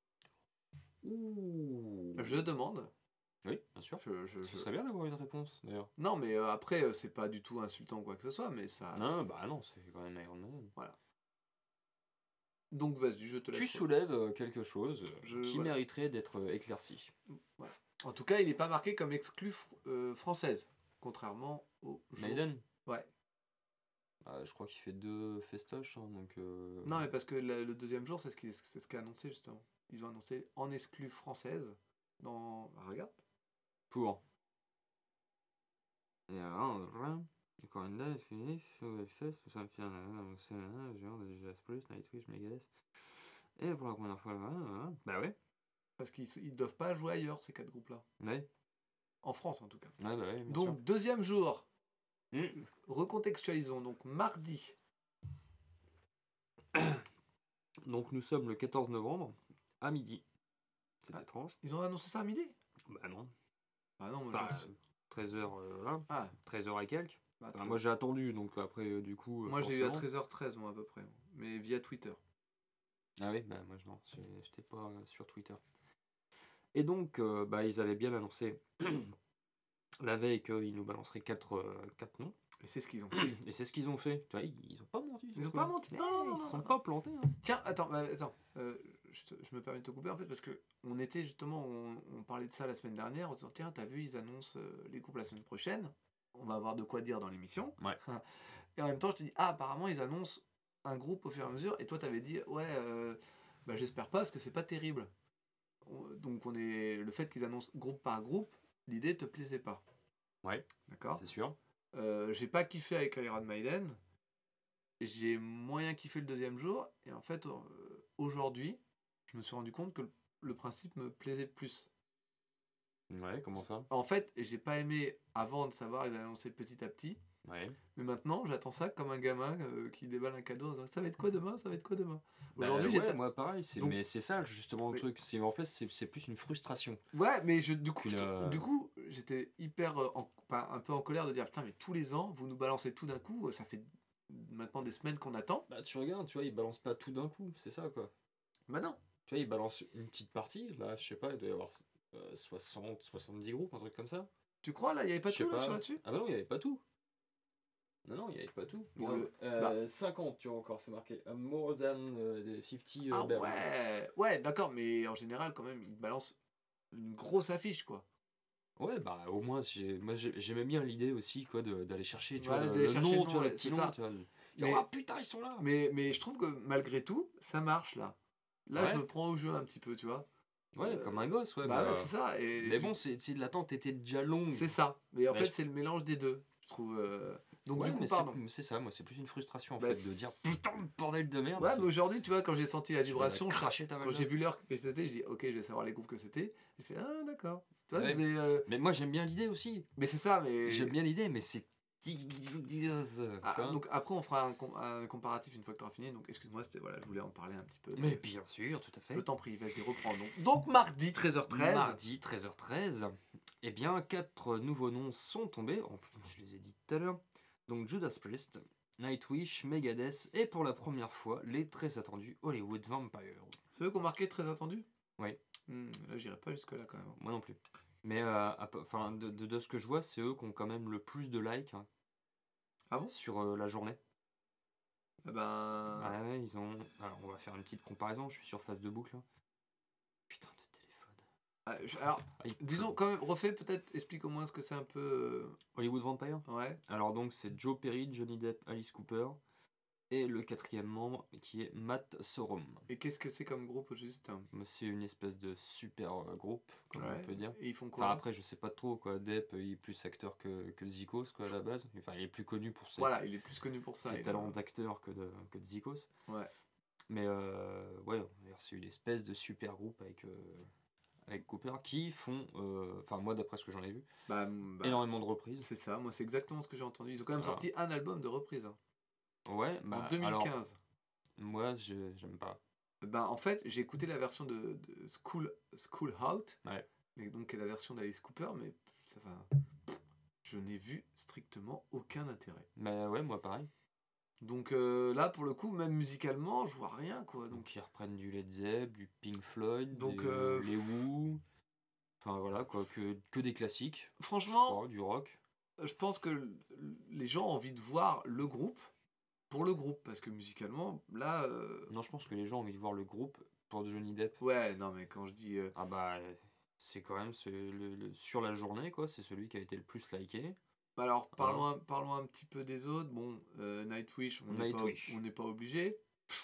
Ouh. Je demande. Oui, bien sûr. Ce serait bien d'avoir une réponse, d'ailleurs. Non, mais après, c'est pas du tout insultant ou quoi que ce soit, mais ça... Non, bah non, c'est quand même Iron Man. Voilà. Donc, vas-y, je te laisse. Tu soulèves quelque chose qui mériterait d'être éclairci. Voilà. En tout cas, il n'est pas marqué comme exclu française, contrairement au Maiden. Ouais. Je crois qu'il fait 2 festoches, hein, donc... Non, mais parce que le deuxième jour, c'est ce qu'a annoncé, justement. Ils ont annoncé en exclu française dans... Ah, regarde. Pour. Et alors, encore une date, fini, Hellfest, ça me fait un genre de Judas Priest, Nightwish, Megadeth. Et pour la première fois, bah ouais. Parce qu'ils doivent pas jouer ailleurs, ces 4 groupes-là. Ouais. En France, en tout cas. Ouais, bah ouais, bien donc, sûr. Deuxième jour. Recontextualisons. Donc, mardi. Donc, nous sommes le 14 novembre, à midi. C'est étrange. Ils ont annoncé ça à midi? Bah non. Bah non, moi 13h, là. Ah. 13h et quelques. Bah, moi j'ai attendu, donc après du coup... Moi j'ai eu à 13h13, moi à peu près. Mais via Twitter. Ah oui, bah moi non, j'étais pas sur Twitter. Et donc, ils avaient bien annoncé la veille qu'ils nous balanceraient 4 noms. Et c'est ce qu'ils ont fait. Et c'est ce qu'ils ont fait. Tu vois, ils ont pas menti. Ils ont pas menti. Non, ils sont pas plantés. Hein. Tiens, attends. Je me permets de te couper en fait parce que on était justement, on parlait de ça la semaine dernière en disant tiens, t'as vu, ils annoncent les groupes la semaine prochaine. On va avoir de quoi dire dans l'émission. Ouais. Et en même temps, je te dis apparemment ils annoncent un groupe au fur et à mesure. Et toi, t'avais dit ouais, j'espère pas parce que c'est pas terrible. Donc le fait qu'ils annoncent groupe par groupe, l'idée te plaisait pas. Ouais. D'accord. C'est sûr. J'ai pas kiffé avec Iron Maiden. J'ai moyen kiffé le deuxième jour. Et en fait, aujourd'hui, je me suis rendu compte que le principe me plaisait plus. Ouais, comment ça? En fait, j'ai pas aimé avant de savoir, ils avaient annoncé petit à petit. Ouais. Mais maintenant, j'attends ça comme un gamin qui déballe un cadeau en disant ça va être quoi demain? Ça va être quoi demain? Aujourd'hui, moi pareil, mais c'est ça justement le truc. En fait, c'est plus une frustration. Ouais, mais du coup, j'étais hyper un peu en colère de dire putain, mais tous les ans, vous nous balancez tout d'un coup, ça fait maintenant des semaines qu'on attend. Bah, tu regardes, tu vois, ils balancent pas tout d'un coup, c'est ça quoi. Bah non. Tu vois, ils balancent une petite partie, là, je sais pas, il doit y avoir 60, 70 groupes, un truc comme ça. Tu crois, là, il n'y avait pas tout là-dessus? Ah bah non, il n'y avait pas tout. Non, il n'y avait pas tout. Bon, 50, tu vois, encore, c'est marqué. More than 50 ah berries. Ouais, d'accord, mais en général, quand même, ils balancent une grosse affiche, quoi. Ouais, bah au moins, moi j'aimais bien l'idée aussi, quoi, d'aller chercher, tu vois, le nom, tu vois, le petit nom, tu vois. Mais, oh putain, ils sont là! Mais je trouve que malgré tout, ça marche, là. Là, je me prends au jeu un petit peu, tu vois. Ouais, comme un gosse, ouais. Bah, c'est ça. Mais bon, c'est l'attente était déjà longue. C'est ça. Mais en fait, c'est le mélange des deux, je trouve. Donc, ouais, du coup, mais c'est ça, moi, c'est plus une frustration, en fait, de dire putain de bordel de merde. Ouais, mais aujourd'hui, tu vois, quand j'ai senti la vibration, quand j'ai vu l'heure que c'était, je dis, ok, je vais savoir les groupes que c'était. J'ai fait, ah, d'accord. Mais moi, j'aime bien l'idée aussi. Mais c'est ça, mais. J'aime bien l'idée, mais c'est Donc après, on fera un comparatif une fois que tu auras fini. Donc excuse-moi, je voulais en parler un petit peu. Mais bien sûr, tout à fait. Je t'en prie, vas-y, reprends. Donc mardi 13h13. Mardi 13h13. Eh bien, 4 nouveaux noms sont tombés. Je les ai dit tout à l'heure. Donc Judas Priest, Nightwish, Megadeth et pour la première fois, les très attendus Hollywood Vampire. C'est eux qui ont marqué très attendu? Oui. Là, j'irai pas jusque-là quand même. Moi non plus. Mais de ce que je vois, c'est eux qui ont quand même le plus de likes sur la journée. Ouais, ils ont... Alors, on va faire une petite comparaison, je suis sur Face de Boucle. Putain de téléphone. Alors, disons quand même, refais peut-être, explique au moins ce que c'est un peu... Hollywood Vampire. Ouais. Alors donc, c'est Joe Perry, Johnny Depp, Alice Cooper, et le 4e membre qui est Matt Sorum. Et qu'est-ce que c'est comme groupe juste? C'est une espèce de super groupe, comme on peut dire. Et ils font quoi? Après, je sais pas trop, quoi. Depp, il est plus acteur que Zikos, quoi, à la base. Enfin, il est plus connu pour ses, il est plus connu pour ça. Ses talents d'acteur que de Zikos. Ouais. Mais c'est une espèce de super groupe avec Cooper qui font, moi d'après ce que j'en ai vu, énormément de reprises. C'est ça, moi c'est exactement ce que j'ai entendu. Ils ont quand même sorti un album de reprise. Ouais, en 2015. Alors, moi j'aime pas. En fait, j'ai écouté la version de School Out, mais donc la version d'Alice Cooper, mais je n'ai vu strictement aucun intérêt. Ouais, moi pareil. Donc là, pour le coup, même musicalement, je vois rien, quoi. Donc ils reprennent du Led Zepp, du Pink Floyd, les Who, enfin voilà, quoi, que des classiques. Franchement, du rock. Je pense que les gens ont envie de voir le groupe pour le groupe, parce que musicalement, là... Non, je pense que les gens ont envie de voir le groupe pour Johnny Depp. Ouais, non, mais quand je dis... c'est quand même sur la journée, quoi, c'est celui qui a été le plus liké. Alors, parlons un petit peu des autres. Bon, Nightwish, on n'est pas obligé.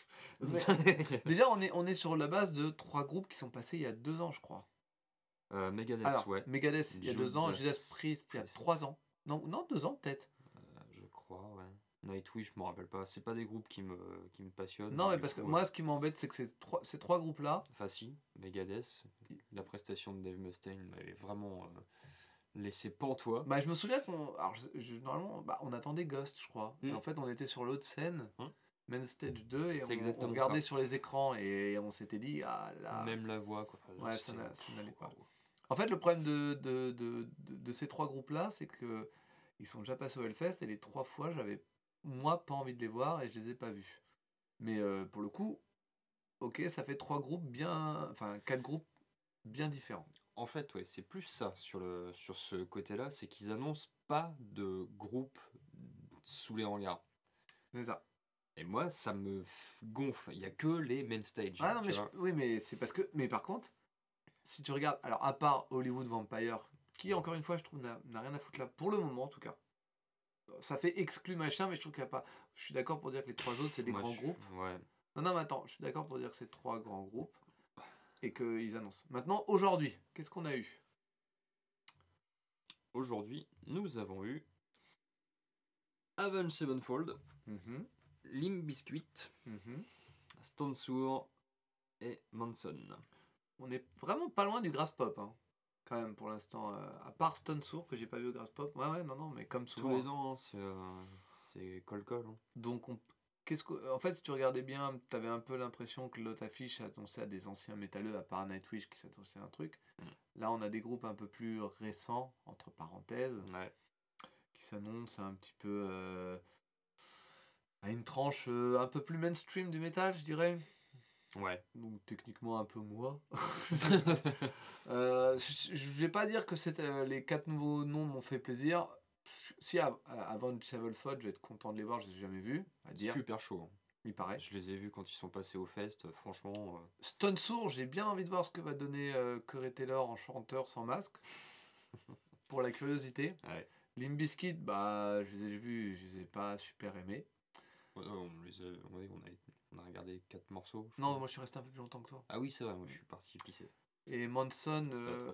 Déjà, on est sur la base de 3 groupes qui sont passés il y a 2 ans, je crois. Megadeth, ouais. Megadeth, il y a 2 ans, Judas Priest, il y a 3 ans. Non, 2 ans peut-être. Je crois, ouais. Nightwish, je me rappelle pas. C'est pas des groupes qui me passionnent. Non, mais parce que moi, ce qui m'embête, c'est que ces 3 groupes-là... Enfin, si, Megadeth, la prestation de Dave Mustaine m'avait vraiment... laissé pantois. Je me souviens normalement, on attendait Ghost, je crois. Et en fait, on était sur l'autre scène, Main Stage 2, et on regardait sur les écrans, et on s'était dit, Même la voix, quoi. Ouais, ça n'allait pas. En fait, le problème de ces 3 groupes-là, c'est que ils sont déjà passés au Hellfest, et les 3 fois, j'avais, moi, pas envie de les voir, et je les ai pas vus. Mais pour le coup, ok, ça fait 4 groupes bien différents. En fait, ouais, c'est plus ça sur ce côté-là, c'est qu'ils annoncent pas de groupe sous les hangars. C'est ça. Et moi, ça me gonfle. Il y a que les main stage. Ah non, oui, mais c'est parce que... Mais par contre, si tu regardes... Alors, à part Hollywood Vampire, qui, encore une fois, je trouve, n'a rien à foutre là, pour le moment, en tout cas. Ça fait exclu machin, mais je trouve qu'il n'y a pas... Je suis d'accord pour dire que les 3 autres, c'est des grands groupes. Ouais. Non, mais attends, je suis d'accord pour dire que c'est 3 grands groupes. Et qu'ils annoncent. Maintenant, aujourd'hui, qu'est-ce qu'on a eu? Aujourd'hui, nous avons eu Avenged Sevenfold, Limp Bizkit, Stone Sour et Manson. On est vraiment pas loin du Grass Pop, hein, quand même, pour l'instant. À part Stone Sour, que j'ai pas vu au Grass Pop. Ouais, non, mais comme souvent. Tous les ans, c'est col-col. Hein. Donc, en fait, si tu regardais bien, t'avais un peu l'impression que l'autre affiche s'annonçait à des anciens métalleux, à part Nightwish qui s'annonçait un truc. Là, on a des groupes un peu plus récents, entre parenthèses, qui s'annoncent un petit peu à une tranche un peu plus mainstream du métal, je dirais. Ouais. Donc, techniquement, un peu moi. Je vais pas dire que les 4 nouveaux noms m'ont fait plaisir. Si avant Sevenfold, je vais être content de les voir, je les ai jamais vus. À dire. Super chaud. Hein. Il paraît. Je les ai vus quand ils sont passés au fest, franchement. Stone Sour, j'ai bien envie de voir ce que va donner Corey Taylor en chanteur sans masque. Pour la curiosité. Ouais. Limp Bizkit, je les ai vus, je les ai pas super aimés. On a regardé 4 morceaux. Non, moi je suis resté un peu plus longtemps que toi. Ah oui, c'est vrai, moi je suis parti pisser. Et Manson,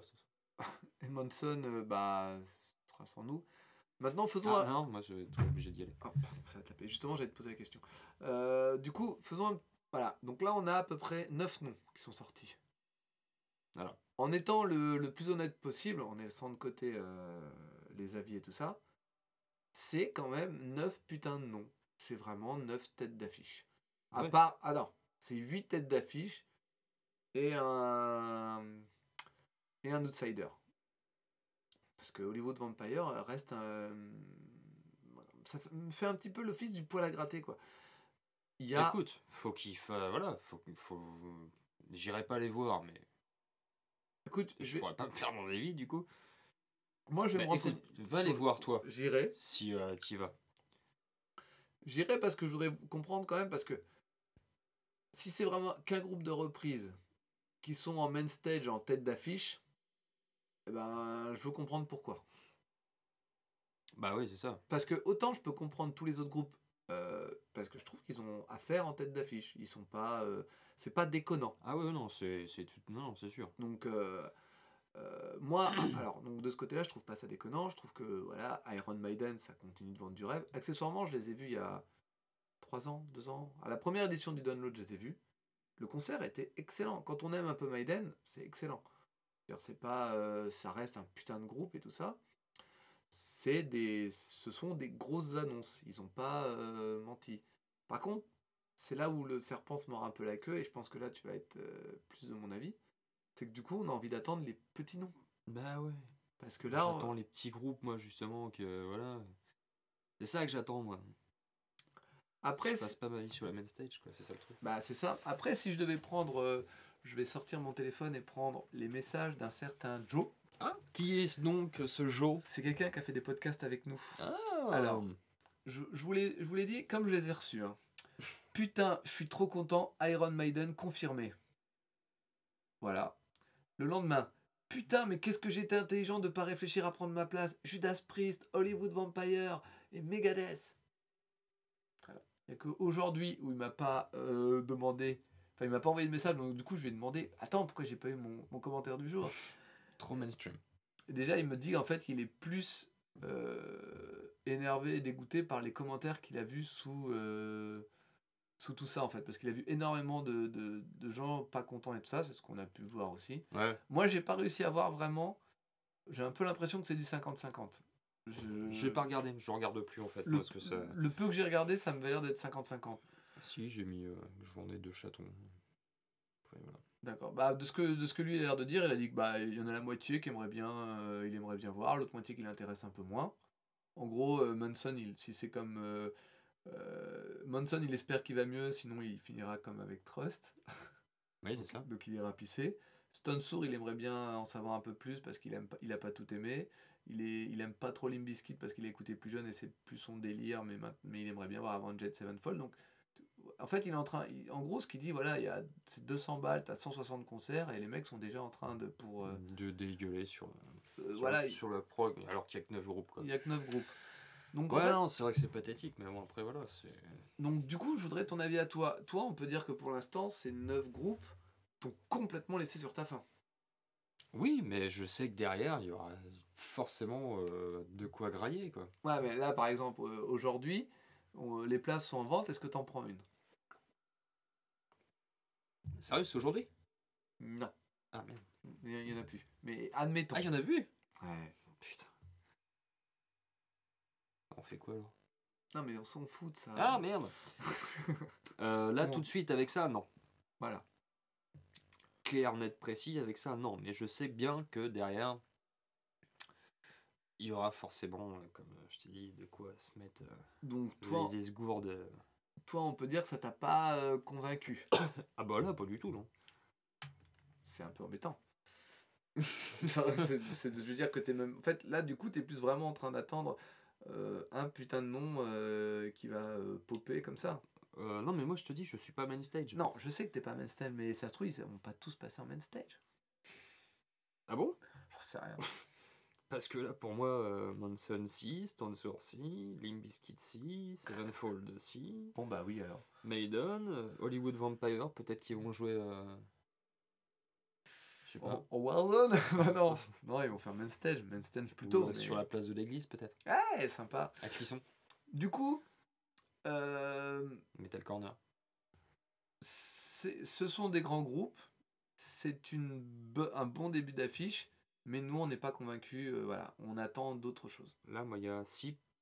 sera sans nous. Maintenant, faisons... non, moi je vais être obligé d'y aller. Ah, ça va taper. Justement, j'allais te poser la question. Du coup, faisons... Voilà, donc là on a à peu près 9 noms qui sont sortis. Voilà. En étant le plus honnête possible, en laissant de côté les avis et tout ça, c'est quand même 9 putains de noms. C'est vraiment 9 têtes d'affiche. À Ouais. part... Ah non, c'est 8 têtes d'affiche et un outsider. Parce que Hollywood Vampire reste un... Ça me fait un petit peu l'office du poil à gratter, quoi. Il y a... Écoute, faut qu'il fasse. Voilà, j'irai pas les voir, mais Écoute, je pourrais pas me faire mon avis du coup. moi je vais Mais me renseigner. écoute, va les voir toi, J'irai. si t'y vas. J'irai parce que je voudrais comprendre quand même, parce que si c'est vraiment qu'un groupe de reprises qui sont en main stage, en tête d'affiche, eh ben, je veux comprendre pourquoi. Bah oui, c'est ça. Parce que autant je peux comprendre tous les autres groupes, parce que je trouve qu'ils ont affaire en tête d'affiche. Ils sont pas, c'est pas déconnant. Ah ouais, non, c'est tout. Non, c'est sûr. Donc moi, alors donc de ce côté-là, je trouve pas ça déconnant. Je trouve que voilà, Iron Maiden, ça continue de vendre du rêve. Accessoirement, je les ai vus il y a 3 ans, 2 ans. À la première édition du Download, je les ai vus. Le concert était excellent. Quand on aime un peu Maiden, c'est excellent. C'est pas, ça reste un putain de groupe et tout ça. Ce sont des grosses annonces. Ils ont pas menti. Par contre, c'est là où le serpent se mord un peu la queue et je pense que là tu vas être plus de mon avis. C'est que du coup, on a envie d'attendre les petits noms. Bah ouais. Parce que là, J'attends les petits groupes, moi, justement, que voilà. C'est ça que j'attends, moi. après, Je passe pas ma vie sur la main stage, quoi, c'est ça le truc. bah c'est ça. Après, si je devais prendre, je vais sortir mon téléphone et prendre les messages d'un certain Joe. Ah, qui est donc ce Joe? C'est quelqu'un qui a fait des podcasts avec nous. Ah. Alors, je vous l'ai dit comme je les ai reçus. Hein. Putain, je suis trop content. Iron Maiden confirmé. Voilà. Le lendemain, putain, mais qu'est-ce que j'étais intelligent de pas réfléchir à prendre ma place. Judas Priest, Hollywood Vampire et Megadeth. Voilà. Il n'y a qu'aujourd'hui où il m'a pas demandé. Enfin, il m'a pas envoyé de message, donc du coup, je lui ai demandé attends, pourquoi j'ai pas eu mon commentaire du jour. Trop mainstream. Et déjà, il me dit en fait qu'il est plus énervé et dégoûté par les commentaires qu'il a vus sous tout ça en fait, parce qu'il a vu énormément de gens pas contents et tout ça, c'est ce qu'on a pu voir aussi. Ouais. Moi, j'ai pas réussi à voir vraiment. J'ai un peu l'impression que c'est du 50-50. Je vais pas regarder, je regarde plus en fait. Parce que ça... Le peu que j'ai regardé, ça m'avait l'air d'être 50-50. Si, j'ai mis. Je vendais 2 chatons. Après, voilà. D'accord. Bah, de ce que lui a l'air de dire, il a dit que bah, il y en a la moitié qui aimerait bien, il aimerait bien voir, l'autre moitié qui l'intéresse un peu moins. En gros, Manson, si c'est comme. Manson, il espère qu'il va mieux, sinon il finira comme avec Trust. Oui, c'est ça. Donc il ira pisser. Stone Sour, il aimerait bien en savoir un peu plus parce qu'il a pas tout aimé. Il aime pas trop Limp Bizkit parce qu'il a écouté plus jeune et c'est plus son délire, mais il aimerait bien voir Avenged Sevenfold. Donc en fait, il est en train. En gros, ce qu'il dit, voilà, c'est 200 balles, t'as 160 concerts et les mecs sont déjà en train de. De dégueuler sur la prog, alors qu'il y a que 9 groupes. Quoi. Il y a que 9 groupes. Donc, ouais, en fait, non, c'est vrai que c'est pathétique, mais bon, après, voilà. donc, du coup, je voudrais ton avis à toi. Toi, on peut dire que pour l'instant, ces 9 groupes t'ont complètement laissé sur ta faim. Oui, mais je sais que derrière, il y aura forcément de quoi grailler, quoi. Ouais, mais là, par exemple, aujourd'hui, les places sont en vente. Est-ce que t'en prends une? Sérieux, c'est aujourd'hui? Non. Ah merde. Il y en a plus. Mais admettons. Ah, il y en a plus? Ouais, putain. On fait quoi, alors? Non, mais on s'en fout de ça. Ah, merde. Là, Bon. tout de suite, avec ça, non. Voilà. Clair, net, précis, avec ça, non. Mais je sais bien que derrière, il y aura forcément, comme je t'ai dit, de quoi se mettre Donc, toi, les esgourdes. toi, on peut dire que ça t'a pas convaincu. Ah bah là, pas du tout, non. C'est un peu embêtant. Je veux dire que t'es même. En fait, là, du coup, t'es plus vraiment en train d'attendre un putain de nom qui va popper comme ça. Non, mais moi, je te dis, je suis pas main stage. Non, je sais que t'es pas main stage, mais ça se trouve, ils vont pas tous passer en main stage. Ah bon? J'en sais rien. Parce que là, pour moi, Manson si, Stone Sour si, Limp Bizkit si, Sevenfold si, Bon, bah oui, alors. Maiden, Hollywood Vampire, peut-être qu'ils vont jouer. Je sais pas. En Warzone. Bah non. Non, ils vont faire main stage plutôt. Ou, sur la place de l'église, peut-être. Ouais, sympa. À Clisson. Du coup, Metal Corner. ce sont des grands groupes. C'est un bon début d'affiche. Mais nous, on n'est pas convaincus. Voilà, on attend d'autres choses. Là, moi, il y a si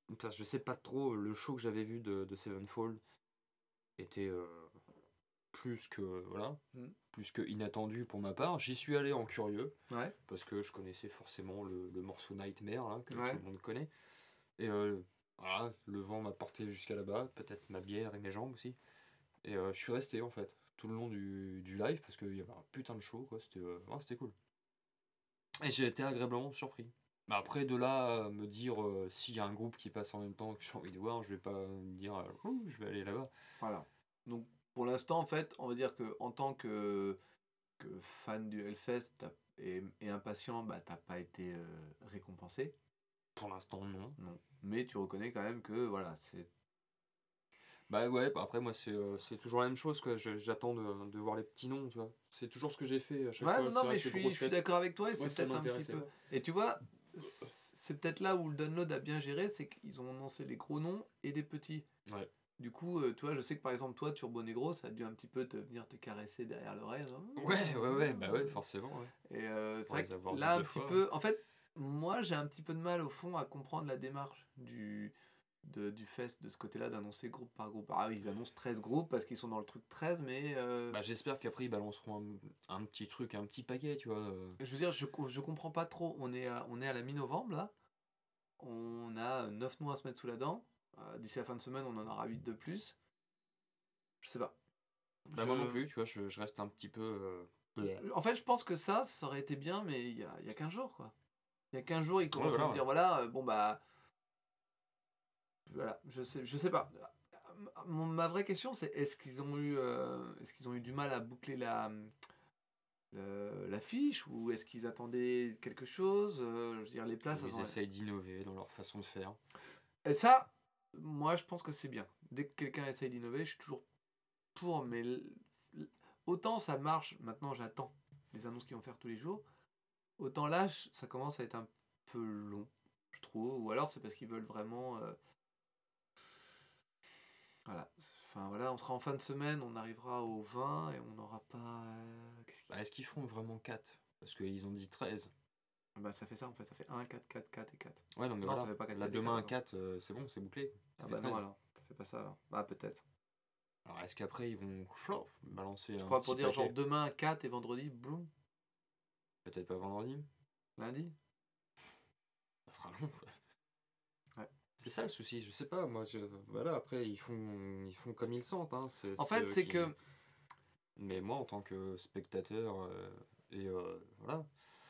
Enfin, je sais pas trop, le show que j'avais vu de Sevenfold était plus que voilà, Mm. plus que inattendu pour ma part. J'y suis allé en curieux Ouais, parce que je connaissais forcément le morceau Nightmare là, que tout ouais. le monde connaît. Et voilà, le vent m'a porté jusqu'à là-bas, peut-être ma bière et mes jambes aussi. Et je suis resté en fait tout le long du live parce qu'il y avait un putain de show quoi. C'était cool. Et j'ai été agréablement surpris. Bah après, de là, me dire s'il y a un groupe qui passe en même temps que j'ai envie de voir, je vais pas me dire ouh, je vais aller là-bas. Voilà. Donc pour l'instant, en fait, on va dire que en tant que fan du Hellfest et impatient, bah t'as pas été récompensé. Pour l'instant, non. Non. Mais tu reconnais quand même que voilà, c'est. Bah ouais, bah après, moi, c'est toujours la même chose, quoi. J'attends de voir les petits noms, tu vois. C'est toujours ce que j'ai fait à chaque Ouais, fois. non, C'est non, vrai mais que je les suis, grosses je suis fêtes, d'accord avec toi et moi, c'est ça peut-être un petit m'intéressait peu. pas. Et tu vois, c'est peut-être là où le download a bien géré, c'est qu'ils ont annoncé les gros noms et des petits. Ouais. Du coup, tu vois, je sais que par exemple, toi, Turbo Negro, ça a dû un petit peu te venir te caresser derrière l'oreille. Genre, Ouais, bah ouais, forcément, ouais. Et c'est Pour vrai les que avoir vus là, un deux petit fois. peu. En fait, moi, j'ai un petit peu de mal au fond à comprendre la démarche du fest de ce côté-là, d'annoncer groupe par groupe. Ah oui, ils annoncent 13 groupes parce qu'ils sont dans le truc 13, mais Bah j'espère qu'après, ils balanceront un petit truc, un petit paquet, tu vois. je veux dire, je comprends pas trop. On est à la mi-novembre là. On a 9 noix à se mettre sous la dent. D'ici la fin de semaine, on en aura 8 de plus. Je sais pas. Bah moi non plus, tu vois, je reste un petit peu... En fait, je pense que ça aurait été bien, mais il y a 15 jours quoi. Il y a 15 jours, ils Ouais, commencent à voilà, nous ouais. dire voilà, bon bah. Voilà, je sais pas. Ma vraie question, c'est est-ce qu'ils ont eu du mal à boucler la fiche ou est-ce qu'ils attendaient quelque chose. Je veux dire, les places, Où ils essayent d'innover dans leur façon de faire. Et ça, moi, je pense que c'est bien. Dès que quelqu'un essaye d'innover, je suis toujours pour, mais autant ça marche, maintenant j'attends les annonces qu'ils vont faire tous les jours, autant là, ça commence à être un peu long, je trouve, ou alors c'est parce qu'ils veulent vraiment. Voilà. Enfin voilà, on sera en fin de semaine, on arrivera au 20 et on n'aura pas. Bah, est-ce qu'ils feront vraiment 4? Parce qu'ils ont dit 13. Bah ça fait ça en fait, ça fait 1, 4, 4, 4 et 4. Ouais, non, mais Non, ça voilà. fait pas 4, Là, 4 et 4 demain, alors. 4, c'est bon, c'est bouclé. Ça Ah fait bah non 13. alors, ça fait pas ça alors. Bah peut-être. Alors, est-ce qu'après, ils vont balancer Je un crois pour petit dire genre paquet? demain 4 et vendredi, boum, Peut-être pas vendredi? lundi. Ça fera long, quoi. Ouais. C'est ça le souci, je sais pas, moi, voilà, après, ils font comme ils le sentent, hein. En C'est fait, eux c'est qui... que. Mais moi, en tant que spectateur, et voilà,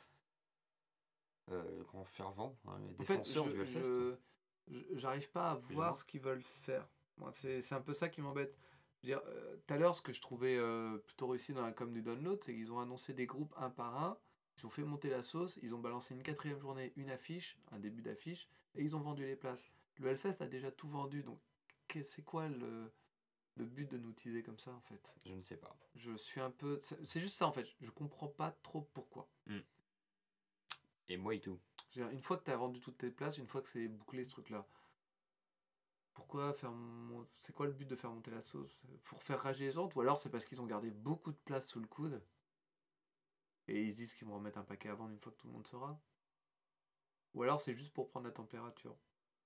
grand fervent, hein, et En fait, défenseur du Hellfest, j'arrive pas à plus ou voir moins. ce qu'ils veulent faire. Moi, c'est un peu ça qui m'embête. Je veux dire, tout à l'heure, ce que je trouvais plutôt réussi dans la com du download, c'est qu'ils ont annoncé des groupes un par un, ils ont fait monter la sauce, ils ont balancé une quatrième journée, une affiche, un début d'affiche, et ils ont vendu les places. Le Hellfest a déjà tout vendu, donc c'est quoi le but de nous teaser comme ça en fait? Je ne sais pas. Je suis un peu. C'est juste ça en fait, je comprends pas trop pourquoi. Et moi et tout. Je veux dire, une fois que tu as vendu toutes tes places, une fois que c'est bouclé ce truc-là, pourquoi c'est quoi le but de faire monter la sauce? Pour faire rager les gens? Ou alors c'est parce qu'ils ont gardé beaucoup de place sous le coude et ils se disent qu'ils vont remettre un paquet à vendre une fois que tout le monde saura? Ou alors c'est juste pour prendre la température?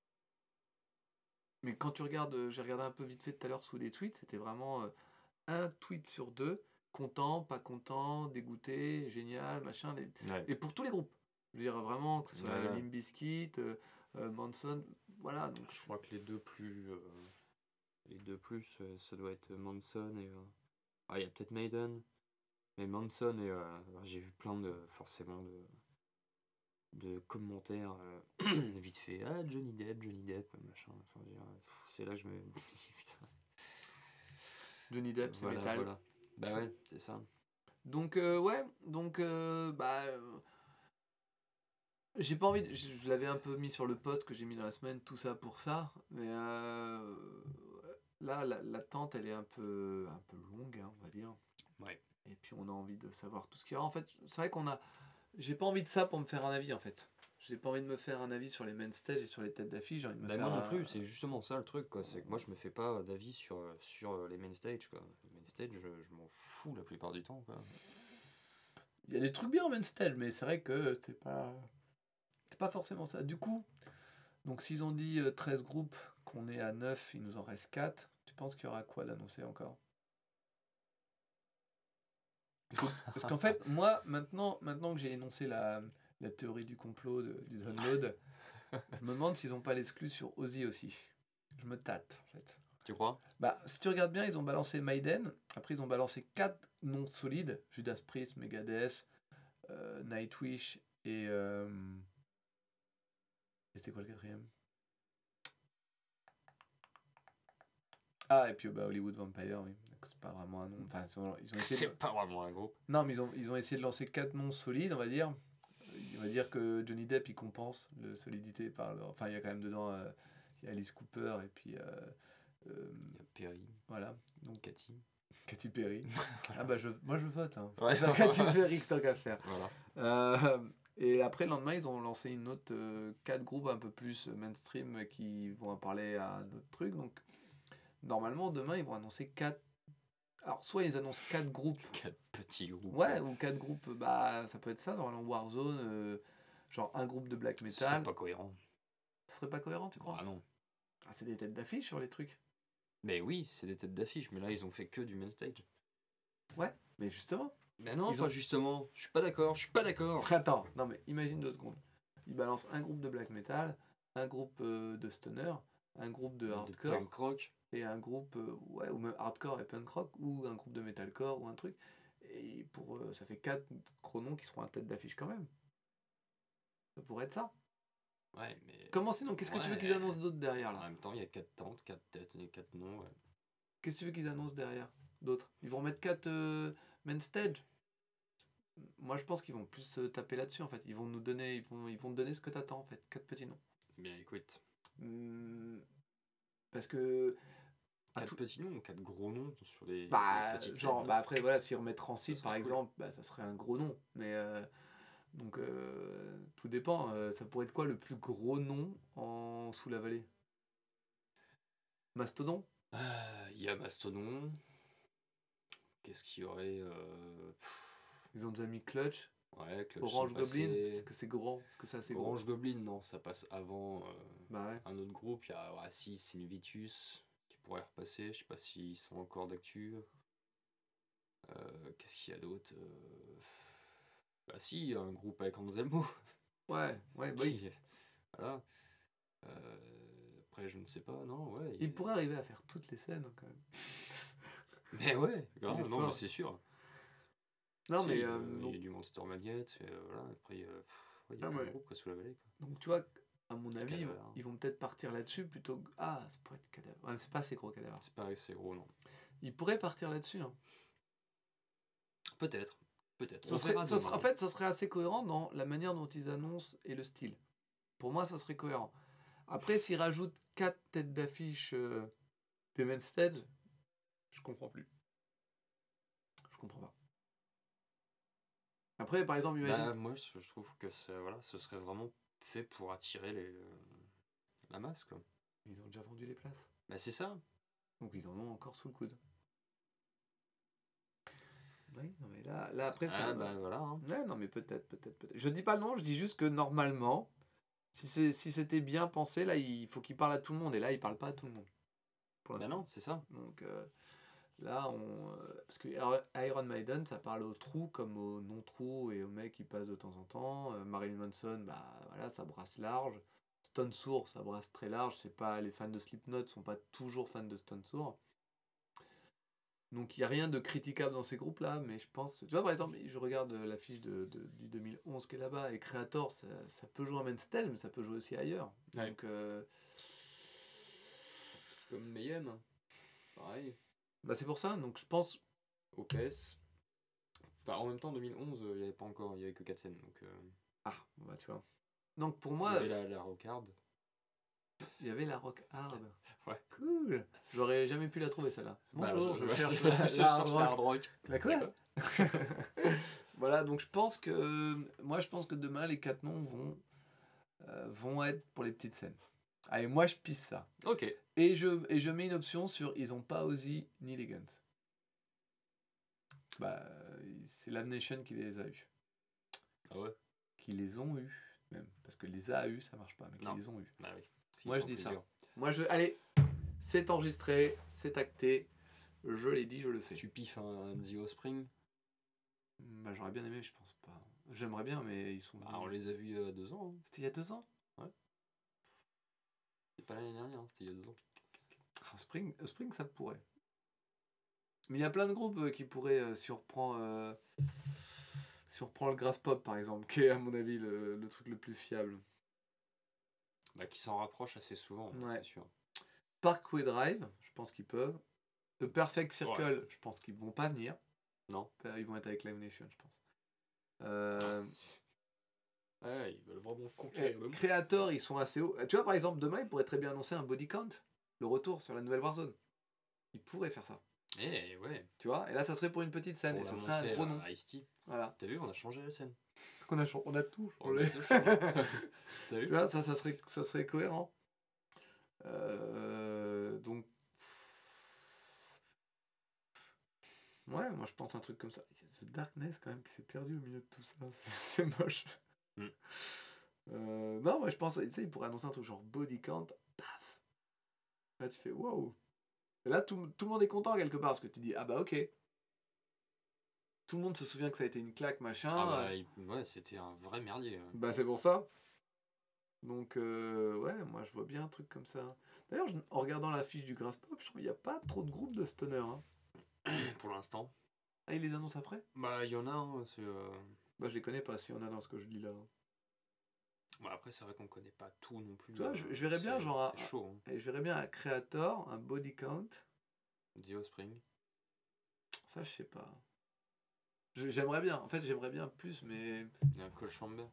Mais quand tu regardes, j'ai regardé un peu vite fait tout à l'heure sous les tweets, c'était vraiment un tweet sur deux, content, pas content, dégoûté, génial, machin, Ouais. et pour tous les groupes. Je veux dire vraiment que ce soit Ouais. Limp Bizkit, Manson, voilà. Donc Je crois que les deux plus, ça doit être Manson et... Ah, il y a peut-être Maiden, mais Manson et... j'ai vu plein forcément de commentaires vite fait. Ah, Johnny Depp, machin. Enfin, je veux dire, c'est là que je me dis, putain. Johnny Depp, c'est Voilà, métal. voilà. Bah ouais, c'est ça. Donc ouais, donc bah j'ai pas envie je l'avais un peu mis sur le post que j'ai mis dans la semaine, tout ça pour ça, mais là l'attente elle est un peu longue, hein, on va dire. Ouais. Et puis on a envie de savoir tout ce qu'il y aura. En fait, c'est vrai j'ai pas envie de ça pour me faire un avis en fait. J'ai pas envie de me faire un avis sur les main stage et sur les têtes d'affiche, j'ai envie de me Bah faire moi non plus, c'est justement ça le truc, quoi. C'est que moi je me fais pas d'avis sur les main stage, quoi. Les main stage, je m'en fous la plupart du temps, quoi. Il y a des trucs bien en main stage, mais c'est vrai que c'est pas forcément ça. Du coup, Donc s'ils ont dit 13 groupes, qu'on est à 9, il nous en reste 4, tu penses qu'il y aura quoi d'annoncé encore? Parce qu'en fait, moi, maintenant que j'ai énoncé la théorie du complot du download, je me demande s'ils n'ont pas l'exclu sur Ozzy aussi. Je me tâte, en fait. Tu crois? Bah, si tu regardes bien, ils ont balancé Maiden, après ils ont balancé 4 noms solides, Judas Priest, Megadeth, Nightwish et c'était quoi le quatrième? Ah, et puis Hollywood Vampire, oui. Donc, c'est pas vraiment un nom. Enfin, ils ont essayé C'est pas vraiment un groupe. Non, mais ils ont essayé de lancer 4 noms solides, on va dire. On va dire que Johnny Depp, il compense la solidité par leur... Enfin, il y a quand même dedans, il y a Alice Cooper et puis... Il y a Perry, voilà, donc Katy Perry. Ah bah, moi je vote. Hein. Ouais. C'est Katy Perry que tant qu'à faire. Voilà. Et après, le lendemain, ils ont lancé une autre 4 groupes un peu plus mainstream qui vont parler à un autre truc. Donc, normalement, demain, ils vont annoncer 4. Alors, soit ils annoncent 4 groupes. 4 petits groupes. Ouais, ou 4 groupes, bah, ça peut être ça, dans Warzone, genre un groupe de black Ce metal. serait pas cohérent. Ce serait pas cohérent, tu crois? Ah non. Ah, c'est des têtes d'affiche sur les trucs. Mais oui, c'est des têtes d'affiche, mais là ils ont fait que du main stage. Ouais, mais justement. Mais non, Ils pas ont- justement. Je suis pas d'accord, je suis pas d'accord. Attends, non mais imagine 2 secondes. Ils balancent un groupe de black metal, un groupe de stoner, un groupe de De hardcore punk rock. et un groupe, ouais, ou même hardcore et punk rock, ou un groupe de metalcore ou un truc. Et pour ça fait 4 gros noms qui seront à tête d'affiche quand même. Ça pourrait être ça. Ouais, mais. Comment sinon? Qu'est-ce que tu veux Ouais. qu'ils annoncent d'autre derrière En là? même temps, il y a 4 tentes, 4 têtes, et 4 noms. Ouais. Qu'est-ce que tu veux qu'ils annoncent derrière d'autres? Ils vont mettre 4 main stage. Moi je pense qu'ils vont plus se taper là-dessus en fait. Ils vont nous donner, ils vont te donner ce que t'attends en fait. 4 petits noms. Bien écoute. Hmm, parce que 4 petits noms ou 4 gros noms sur les bah, petites genre, scènes. bah après voilà, si on met Transit Ça par serait cool. exemple, bah ça serait un gros nom. Mais donc tout dépend. Ça pourrait être quoi le plus gros nom en sous la vallée? Mastodon? Il y a Mastodon. Qu'est-ce qu'il y aurait Ils ont déjà mis Clutch. Ouais, Clutch Orange sont Goblin? passés. Est-ce que c'est grand? Est-ce que ça c'est gros? Orange Goblin, non, ça passe avant Bah ouais. un autre groupe. Il y a si, Sinivitus qui pourrait repasser. Je sais pas s'ils sont encore d'actu. Qu'est-ce qu'il y a d'autre Bah si, il y a un groupe avec Anselmo. Ouais, bah oui. Voilà. Après, je ne sais pas, non, ouais. Il pourrait arriver à faire toutes les scènes quand même. Mais ouais, Il grave, est non, fort. mais c'est sûr. Non Si, mais il y donc, a du Monster Magnet, voilà. Après, il y a Ah, plein de ouais. groupes quoi, sous la vallée. Quoi. donc tu vois, à mon avis, Cadavre. ils vont peut-être partir là-dessus plutôt que... Ah, ça pourrait être Cadavre. Ouais, c'est pas assez gros Cadavre. C'est pas assez gros, non. Ils pourraient partir là-dessus. Hein. Peut-être. Peut-être. En fait, ça serait assez cohérent dans la manière dont ils annoncent et le style. Pour moi, ça serait cohérent. Après, s'ils rajoutent 4 têtes d'affiche des main stage, je comprends plus. Je comprends pas. Après, par exemple, imagine... Bah, moi, je trouve que voilà, ce serait vraiment fait pour attirer la masse, quoi. Ils ont déjà vendu les places. Bah, c'est ça. Donc ils en ont encore sous le coude. Oui, non mais là après ça... Bah, voilà. Hein. Ouais, non mais peut-être. Je dis pas le nom, je dis juste que normalement, si c'était bien pensé, là il faut qu'il parle à tout le monde, et là il parle pas à tout le monde. Pour Bah l'instant. non, c'est ça. Donc là, parce que Iron Maiden, ça parle aux trous comme aux non-trous et aux mecs qui passent de temps en temps. Marilyn Manson, bah voilà, ça brasse large. Stone Sour, ça brasse très large. C'est pas, les fans de Slipknot sont pas toujours fans de Stone Sour. Donc il n'y a rien de critiquable dans ces groupes-là, mais je pense... Tu vois, par exemple, je regarde l'affiche du 2011 qui est là-bas, et Creator, ça peut jouer en main stage, mais ça peut jouer aussi ailleurs. Ouais. Donc, Comme Mayhem. Pareil. bah c'est pour ça, donc je pense... OPS. Enfin, en même temps, 2011, il n'y avait pas encore, il y avait que 4 scènes. Donc, Ah, bah tu vois. Donc pour il y moi, avait la rockard. il y avait la rock hard. Ouais. Cool. J'aurais jamais pu la trouver celle-là. Bah, Bonjour, je cherche je cherche la la hard rock. Bah quoi? Voilà, donc je pense que demain les 4 noms vont être pour les petites scènes. Allez, moi je piffe ça. Ok. Et je mets une option sur ils ont pas Ozzy ni les Guns. Bah c'est Live Nation qui les a eus. Ah ouais. Qui les ont eus même. Parce que les a eus ça marche pas, mais qui Non. les ont eus. Bah oui. s'ils Moi, je sont dis ça. plusieurs. Allez, c'est enregistré, c'est acté. Je l'ai dit, je le fais. Tu piffes un The Offspring. Bah, j'aurais bien aimé, je pense pas. J'aimerais bien, mais ils sont. Bah, on les a vus il y a 2 ans. Hein. C'était il y a 2 ans. C'est pas l'année dernière, hein, c'était il y a 2 ans. Spring, ça pourrait. Mais il y a plein de groupes qui pourraient, si on reprend le Grass Pop par exemple, qui est à mon avis le truc le plus fiable. Bah, qui s'en rapprochent assez souvent, Ouais. c'est sûr. Parkway Drive, je pense qu'ils peuvent. The Perfect Circle, je pense qu'ils vont pas venir. Non. Ils vont être avec Live Nation, je pense. Ouais, ils veulent vraiment conquérir le monde. Creator, ils sont assez hauts. Tu vois, par exemple, demain, ils pourraient très bien annoncer un body count, le retour sur la nouvelle Warzone. Ils pourraient faire ça. Eh ouais. Tu vois, et là, ça serait pour une petite scène, Pour et ça la serait un montrer gros nom. à Ice-T. Voilà. T'as vu, on a changé la scène. On a tout On a changé. tout changé. T'as vu? Tu vois, ça serait cohérent. Donc, ouais, moi je pense un truc comme ça. Il y a The Darkness quand même qui s'est perdu au milieu de tout ça. C'est moche. Mm. Non, moi je pense, tu sais, il pourrait annoncer un truc genre body count. Paf. Là tu fais wow. Et là tout le monde est content quelque part parce que tu dis ah bah ok. Tout le monde se souvient que ça a été une claque machin. Ah bah, ouais, c'était un vrai merdier. Bah c'est pour ça. Donc ouais, moi je vois bien un truc comme ça. D'ailleurs, en regardant la fiche du Grass Pop, je trouve qu'il n'y a pas trop de groupes de stoner. Hein. Pour l'instant. Ah, ils les annoncent après? Bah, il y en a, hein, Bah je les connais pas si on a dans ce que je lis là. Bah, après, c'est vrai qu'on connaît pas tout non plus. Tu vois, je verrais bien genre c'est chaud. Hein. je verrais bien un Creator, un Body Count. The Offspring. Ça, je sais pas. J'aimerais bien. En fait, j'aimerais bien plus, mais. Il y a un Cole Chamber.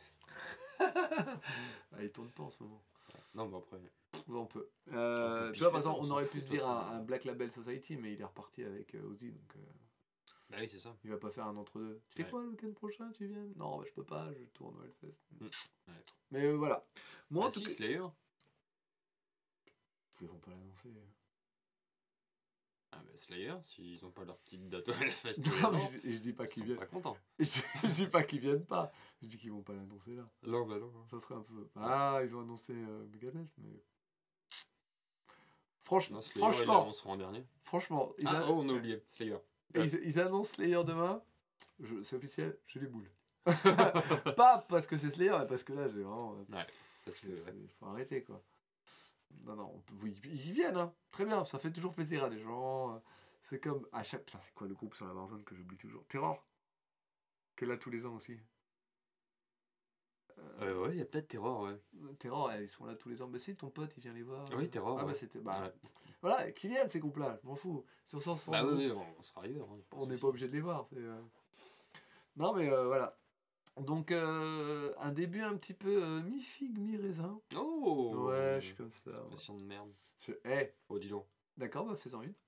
Ah, il tourne pas en ce moment. Non, mais après. On peut. On peut Tu vois, piffer par exemple, ça, on s'en aurait fout, pu de se toute dire façon. un Black Label Society, mais il est reparti avec Ozzy, donc Bah oui, c'est ça. il va pas faire un entre-deux. Tu fais Ouais. quoi le week-end prochain? Tu viens? Non, bah, je peux pas, je tourne au Hellfest. Ouais. Mais voilà. Moi, Bah en tout si, cas. Slayer. Ils vont pas l'annoncer. Ah bah Slayer, s'ils ont pas leur petite date au Hellfest tous les Non, ans, mais je dis pas ils qu'ils sont viennent. pas contents. Je dis pas qu'ils viennent pas. Je dis qu'ils vont pas l'annoncer là. Non, bah non. Ça serait un peu. Ah, ils ont annoncé Megadeth, mais. Franchement, Non, Slayer, ils l'annonceront en dernier. franchement, Oh, on a oublié, Slayer. ils annoncent Slayer demain. C'est officiel, j'ai les boules. Pas parce que c'est Slayer, mais parce que là, j'ai vraiment. Ouais, parce que. Il faut arrêter quoi. Non, ils viennent, hein. Très bien, ça fait toujours plaisir à des gens. C'est comme à chaque. Putain, c'est quoi le groupe sur la Warzone que j'oublie toujours? Terror. Qui est là tous les ans aussi. Ouais, il y a peut-être Terror, ouais. Terror, ils sont là tous les ans. Bah si, ton pote, il vient les voir. Oui, Terror. Ah bah ouais. c'était. Bah, Ouais. voilà, qu'ils viennent ces groupes-là, je m'en fous. Si on s'en sort, Bah oui, on sera ailleurs. Hein, on n'est pas obligé de les voir. Non mais voilà. Donc un début un petit peu mi-figue, mi-raisin. Oh Ouais, je suis comme ça. C'est passion de merde. Oh, dis donc. D'accord, bah fais-en une.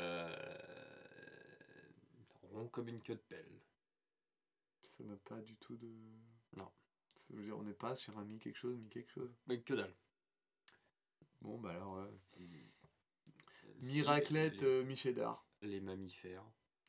Rond comme une queue de pelle. Ça n'a pas du tout de... Non. Ça veut dire on n'est pas sur un mi quelque chose. Mais que dalle. Bon bah alors... mi-raclette, mi-cheddar. Les mammifères.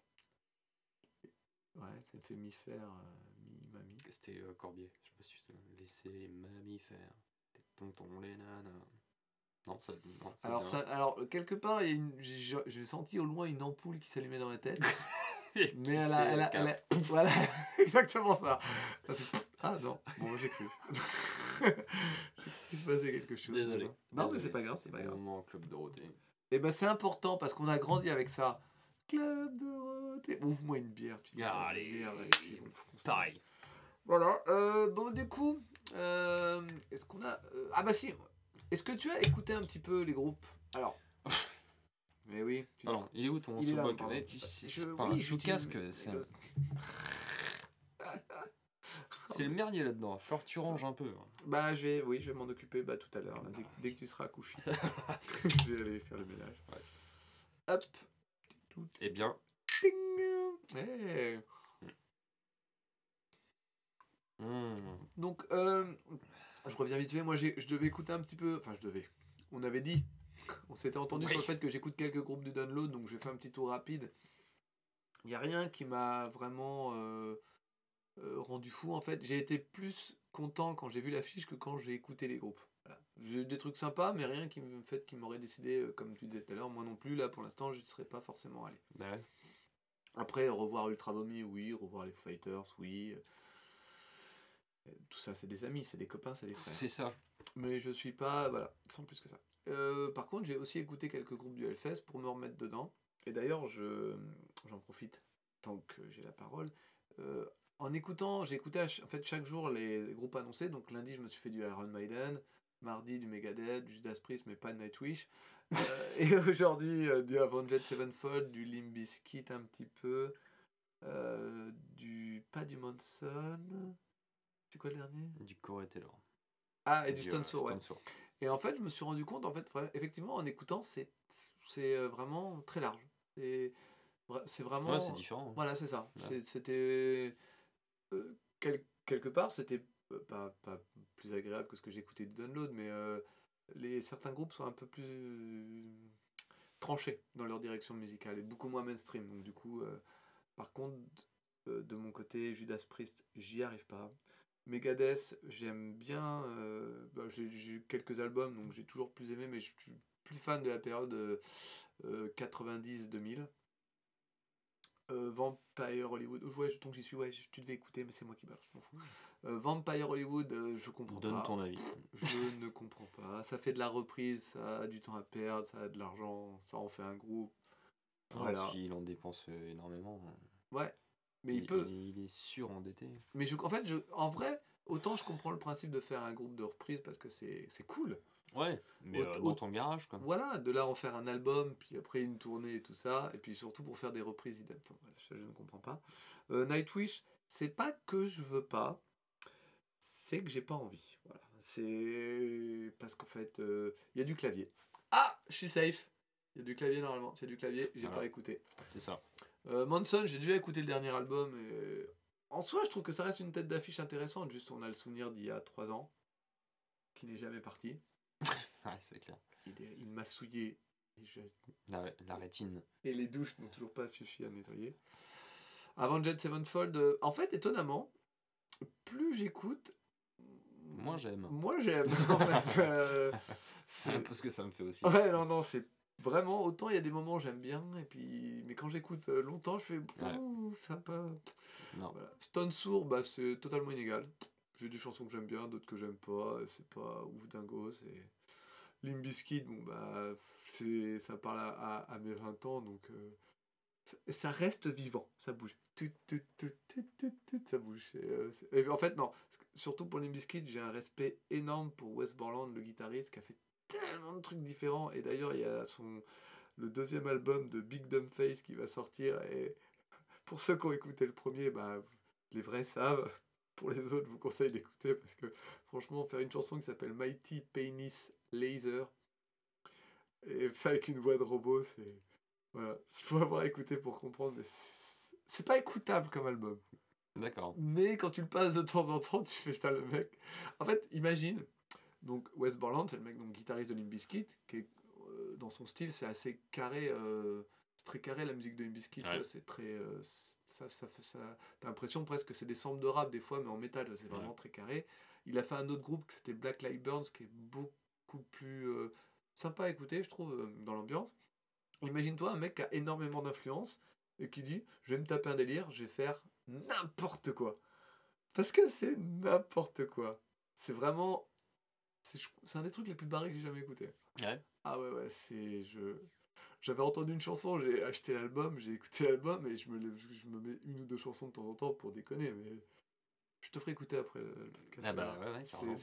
Ouais, ça me fait mi-faire, mi-mamie. C'était Corbier. Je sais pas si tu te laisser les mammifères. Les tontons, les nanas. Non, ça alors quelque part, j'ai senti au loin une ampoule qui s'allumait dans la tête. Mais elle a voilà, exactement ça. Ça fait... Ah non, bon, j'ai cru. Il se passait quelque chose. Désolé. Non, mais c'est pas grave, c'est pas grave. Moment Club Dorothée. Et ben c'est important parce qu'on a grandi avec ça. Club Dorothée. Ouvre-moi une bière. Tu dis allez, pareil. Voilà. Bon, du coup, est-ce qu'on a... Ah bah si. Est-ce que tu as écouté un petit peu les groupes? Alors... Mais oui. Pardon, il est où ton sous-boc? C'est pas un sous-casque, c'est un... C'est le merdier là-dedans, il faut que tu ranges un peu. Bah je vais m'en occuper tout à l'heure, dès que tu seras couché. Je vais aller faire le ménage. Ouais. Hop. Eh bien... Hey. Donc, je reviens vite fait, moi je devais écouter un petit peu, enfin on avait dit, on s'était entendu sur le fait que j'écoute quelques groupes de download, donc j'ai fait un petit tour rapide. Il n'y a rien qui m'a vraiment rendu fou en fait. J'ai été plus content quand j'ai vu l'affiche que quand j'ai écouté les groupes. Voilà. J'ai des trucs sympas, mais rien qui m'aurait décidé, comme tu disais tout à l'heure, moi non plus, là pour l'instant, je ne serais pas forcément allé. Bah ouais. Après, revoir Ultra Vomi, oui, revoir les Foo Fighters, oui. Tout ça, c'est des amis, c'est des copains, c'est des frères. C'est ça. Mais je suis pas, voilà, sans plus que ça. Par contre, j'ai aussi écouté quelques groupes du Hellfest pour me remettre dedans. Et d'ailleurs, j'en profite tant que j'ai la parole. En écoutant, j'ai écouté en fait chaque jour les groupes annoncés. Donc lundi, je me suis fait du Iron Maiden, mardi du Megadeth, du Judas Priest, mais pas de Nightwish. Et aujourd'hui, du Avenged Sevenfold, du Limp Bizkit un petit peu, pas du Manson. C'est quoi le dernier? Du Corey Taylor. Ah, et du Stone Sour, ouais. Stone Sour. Et en fait, je me suis rendu compte, en fait, effectivement, en écoutant, c'est vraiment très large. C'est vraiment. Ouais, c'est différent. Voilà, c'est ça. Ouais. C'était. Quelque part, c'était pas plus agréable que ce que j'écoutais de Download, mais certains groupes sont un peu plus tranchés dans leur direction musicale et beaucoup moins mainstream. Donc, du coup, par contre, de mon côté, Judas Priest, j'y arrive pas. Megadeth, j'aime bien. J'ai eu quelques albums, donc j'ai toujours plus aimé, mais je suis plus fan de la période 90-2000. Vampire Hollywood, ouais, donc j'y suis, ouais, tu devais écouter, mais c'est moi qui parle, je m'en fous. Vampire Hollywood, je comprends pas. Donne ton avis. Je ne comprends pas. Ça fait de la reprise, ça a du temps à perdre, ça a de l'argent, ça en fait un groupe. Voilà. Parce qu'il en dépense énormément. Ouais, mais il peut. Il est surendetté. Mais en vrai, autant je comprends le principe de faire un groupe de reprise parce que c'est cool. Ouais, mais dans ton garage, quoi. Voilà, de là en faire un album, puis après une tournée et tout ça, et puis surtout pour faire des reprises, je ne comprends pas. Nightwish, c'est pas que je veux pas, c'est que j'ai pas envie. Voilà. C'est parce qu'en fait, il y a du clavier. Ah, je suis safe. Il y a du clavier normalement. S'il y a du clavier, j'ai pas écouté. C'est ça. Manson, j'ai déjà écouté le dernier album. Et en soi, je trouve que ça reste une tête d'affiche intéressante. Juste, on a le souvenir d'il y a 3 ans, qui n'est jamais parti. Ouais, c'est clair. Il m'a souillé. La rétine. Et les douches n'ont toujours pas suffi à nettoyer. Avenged Sevenfold, en fait, étonnamment, plus j'écoute, Moi j'aime. En fait, c'est un peu ce que ça me fait aussi. Ouais, non, c'est vraiment, autant il y a des moments où j'aime bien, et puis, mais quand j'écoute longtemps, je fais, sympa. Non. Voilà. Stone Sour, c'est totalement inégal. J'ai des chansons que j'aime bien, d'autres que j'aime pas, c'est pas ouf dingo, c'est... Limp Bizkit, ça parle à mes 20 ans, donc ça reste vivant, ça bouge. Ça bouge. Et en fait, non, surtout pour Limp Bizkit, j'ai un respect énorme pour Wes Borland, le guitariste, qui a fait tellement de trucs différents. Et d'ailleurs, il y a le deuxième album de Big Dumb Face qui va sortir. Et pour ceux qui ont écouté le premier, les vrais savent. Pour les autres, je vous conseille d'écouter parce que franchement, faire une chanson qui s'appelle Mighty Penis Laser et avec une voix de robot, c'est... Voilà, il faut avoir écouté pour comprendre, mais c'est pas écoutable comme album. D'accord. Mais quand tu le passes de temps en temps, tu fais putain le mec. En fait, imagine, donc Wes Borland, c'est le mec donc guitariste de Limp Bizkit, qui est, dans son style, c'est assez carré, c'est très carré la musique de Limp Bizkit, ouais. C'est très, ça, t'as l'impression presque que c'est des samples de rap des fois, mais en métal, c'est vraiment très carré. Il a fait un autre groupe qui c'était Black Light Burns, qui est beaucoup plus sympa à écouter, je trouve, dans l'ambiance. Imagine-toi un mec qui a énormément d'influence et qui dit je vais me taper un délire, je vais faire n'importe quoi. Parce que c'est n'importe quoi. C'est vraiment... C'est un des trucs les plus barrés que j'ai jamais écouté. Ouais. Ah ouais, j'avais entendu une chanson, j'ai acheté l'album, j'ai écouté l'album et je me mets une ou deux chansons de temps en temps pour déconner, mais je te ferai écouter après le podcast. Ah bah ouais, carrément.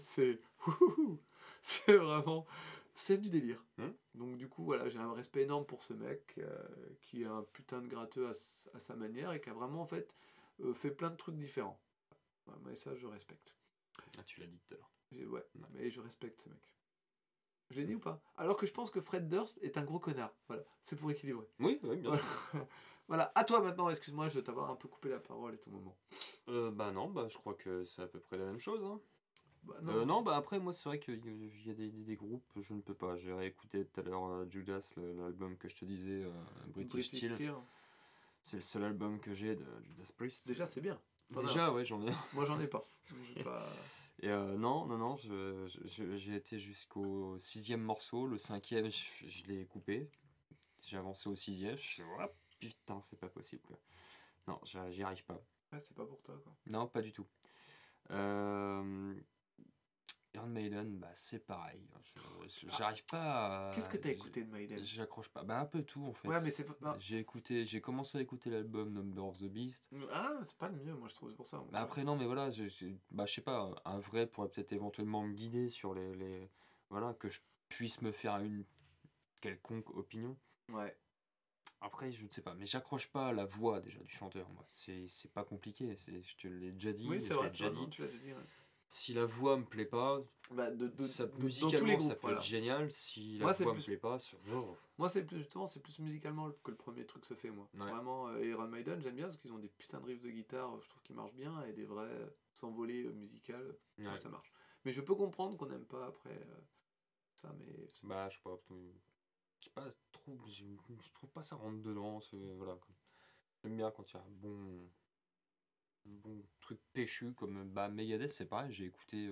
C'est vraiment... C'est du délire. Donc du coup, voilà, j'ai un respect énorme pour ce mec qui est un putain de gratteux à sa manière et qui a vraiment en fait fait plein de trucs différents. Mais ça, je respecte. Ah, tu l'as dit tout à l'heure. Ouais, mais je respecte ce mec. Je l'ai dit ou pas? Alors que je pense que Fred Durst est un gros connard. Voilà, c'est pour équilibrer. Oui, bien sûr. Voilà, à toi maintenant, excuse-moi, je vais t'avoir un peu coupé la parole et tout moment. Non, je crois que c'est à peu près la même chose. Hein. Après, moi, c'est vrai qu'il y a des groupes, je ne peux pas. J'ai réécouté tout à l'heure Judas, l'album que je te disais, British Steel. C'est le seul album que j'ai de Judas Priest. Déjà, c'est bien. Déjà, ouais, j'en ai. Moi, j'en ai pas. Et non, j'ai été jusqu'au 6e morceau. Le 5e, je l'ai coupé. J'ai avancé au 6e. Je suis oh, putain, c'est pas possible, quoi. Non, j'y arrive pas. Ouais, c'est pas pour toi, quoi. Non, pas du tout. Euh, Iron Maiden, bah, c'est pareil. J'arrive pas à... Qu'est-ce que t'as écouté de Maiden? J'accroche pas. Bah, un peu tout, en fait. Ouais, mais c'est pas. J'ai commencé à écouter l'album Number of the Beast. Ah, c'est pas le mieux, moi je trouve, c'est pour ça. Bah après, non, mais voilà, bah, je sais pas, un vrai pourrait peut-être éventuellement me guider sur voilà, que je puisse me faire une quelconque opinion. Ouais. Après, je ne sais pas, mais j'accroche pas à la voix déjà du chanteur, moi. C'est pas compliqué, je te l'ai déjà dit, Oui, je c'est l'ai vrai, déjà non, dit. tu l'as déjà dit. Ouais. Si la voix me plaît pas, Bah, ça, dans tous les musicalement, groupes, ça peut voilà. être génial. Si la Moi, c'est voix me plus- plaît pas, Moi, c'est plus justement, c'est plus musicalement que le premier truc se fait, moi. Ouais. Vraiment, Iron Maiden, j'aime bien parce qu'ils ont des putains de riffs de guitare, je trouve qu'ils marchent bien, et des vrais s'envolées musicales, Ouais. ça marche. Mais je peux comprendre qu'on n'aime pas après ça, mais. Bah, je sais pas trop, je trouve pas ça rentre dedans. Voilà, quoi. J'aime bien quand il y a un bon truc péchu comme bah, Megadeth, c'est pareil, j'ai écouté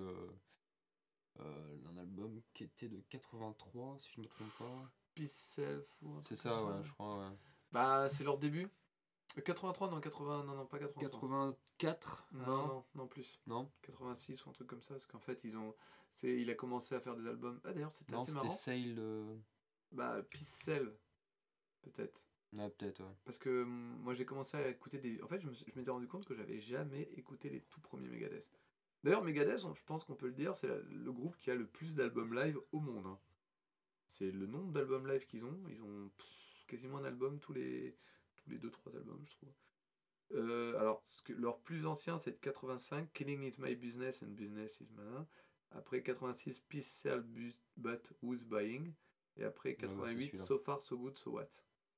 un album qui était de 83, si je me trompe pas. Peace Self ou un C'est truc ça, comme ouais, je crois, ouais. Bah, c'est leur début. 83, non, 80, non, pas 83. 84 Non, plus. Non 86 ou un truc comme ça, parce qu'en fait, il a commencé à faire des albums. Ah, d'ailleurs, c'était Non, assez c'était marrant. Sail. Bah, Peace Self, peut-être. Ouais, peut-être, ouais. Parce que moi, j'ai commencé à écouter des. En fait, je m'étais rendu compte que j'avais jamais écouté les tout premiers Megadeth. D'ailleurs, Megadeth, je pense qu'on peut le dire, c'est le groupe qui a le plus d'albums live au monde. Hein. C'est le nombre d'albums live qu'ils ont. Ils ont quasiment un album tous les 2-3 albums, je trouve. Alors, leur plus ancien, c'est de 85, Killing is my business and business is my. Après 86, Peace Sell but who's buying. Et après 88, celui-là. So far, so good, so what.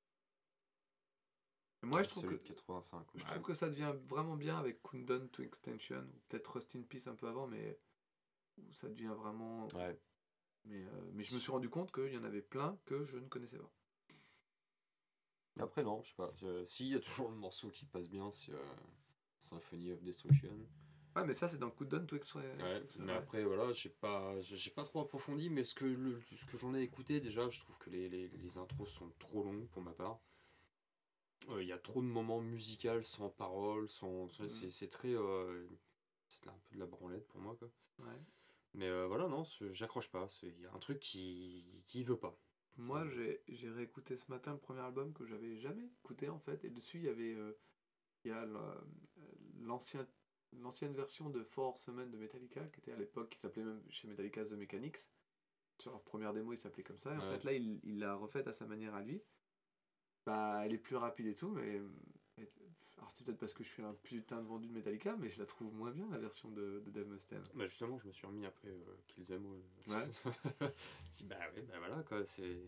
Et moi, je trouve Celui de 85. je trouve que ça devient vraiment bien avec Countdown to Extension, ou peut-être Rust in Peace un peu avant, mais où ça devient vraiment. Ouais. Mais je me suis rendu compte qu'il y en avait plein que je ne connaissais pas. Après, non, je sais pas. Si, il y a toujours le morceau qui passe bien, c'est Symphony of Destruction. Ouais, mais ça, c'est dans Countdown to Extension. Ouais, mais après, voilà, j'ai pas trop approfondi, mais ce que j'en ai écouté, déjà, je trouve que les intros sont trop longues pour ma part. Il y a trop de moments musicaux sans paroles, c'est très. C'est un peu de la branlette pour moi, quoi. Ouais. Mais voilà, non, j'accroche pas. Il y a un truc qui veut pas. Moi, j'ai réécouté ce matin le premier album que j'avais jamais écouté en fait, et dessus il y a l'ancienne version de For Horsemen de Metallica, qui était à l'époque, qui s'appelait même chez Metallica The Mechanics. Sur leur première démo, il s'appelait comme ça, et en fait là, il l'a refaite à sa manière à lui. Bah, elle est plus rapide et tout, mais. Alors, c'est peut-être parce que je suis un putain de vendu de Metallica, mais je la trouve moins bien, la version de Dave Mustaine. Bah justement, je me suis remis après Kill Them All. Ouais. Je dis, bah ouais, bah voilà, quoi, c'est.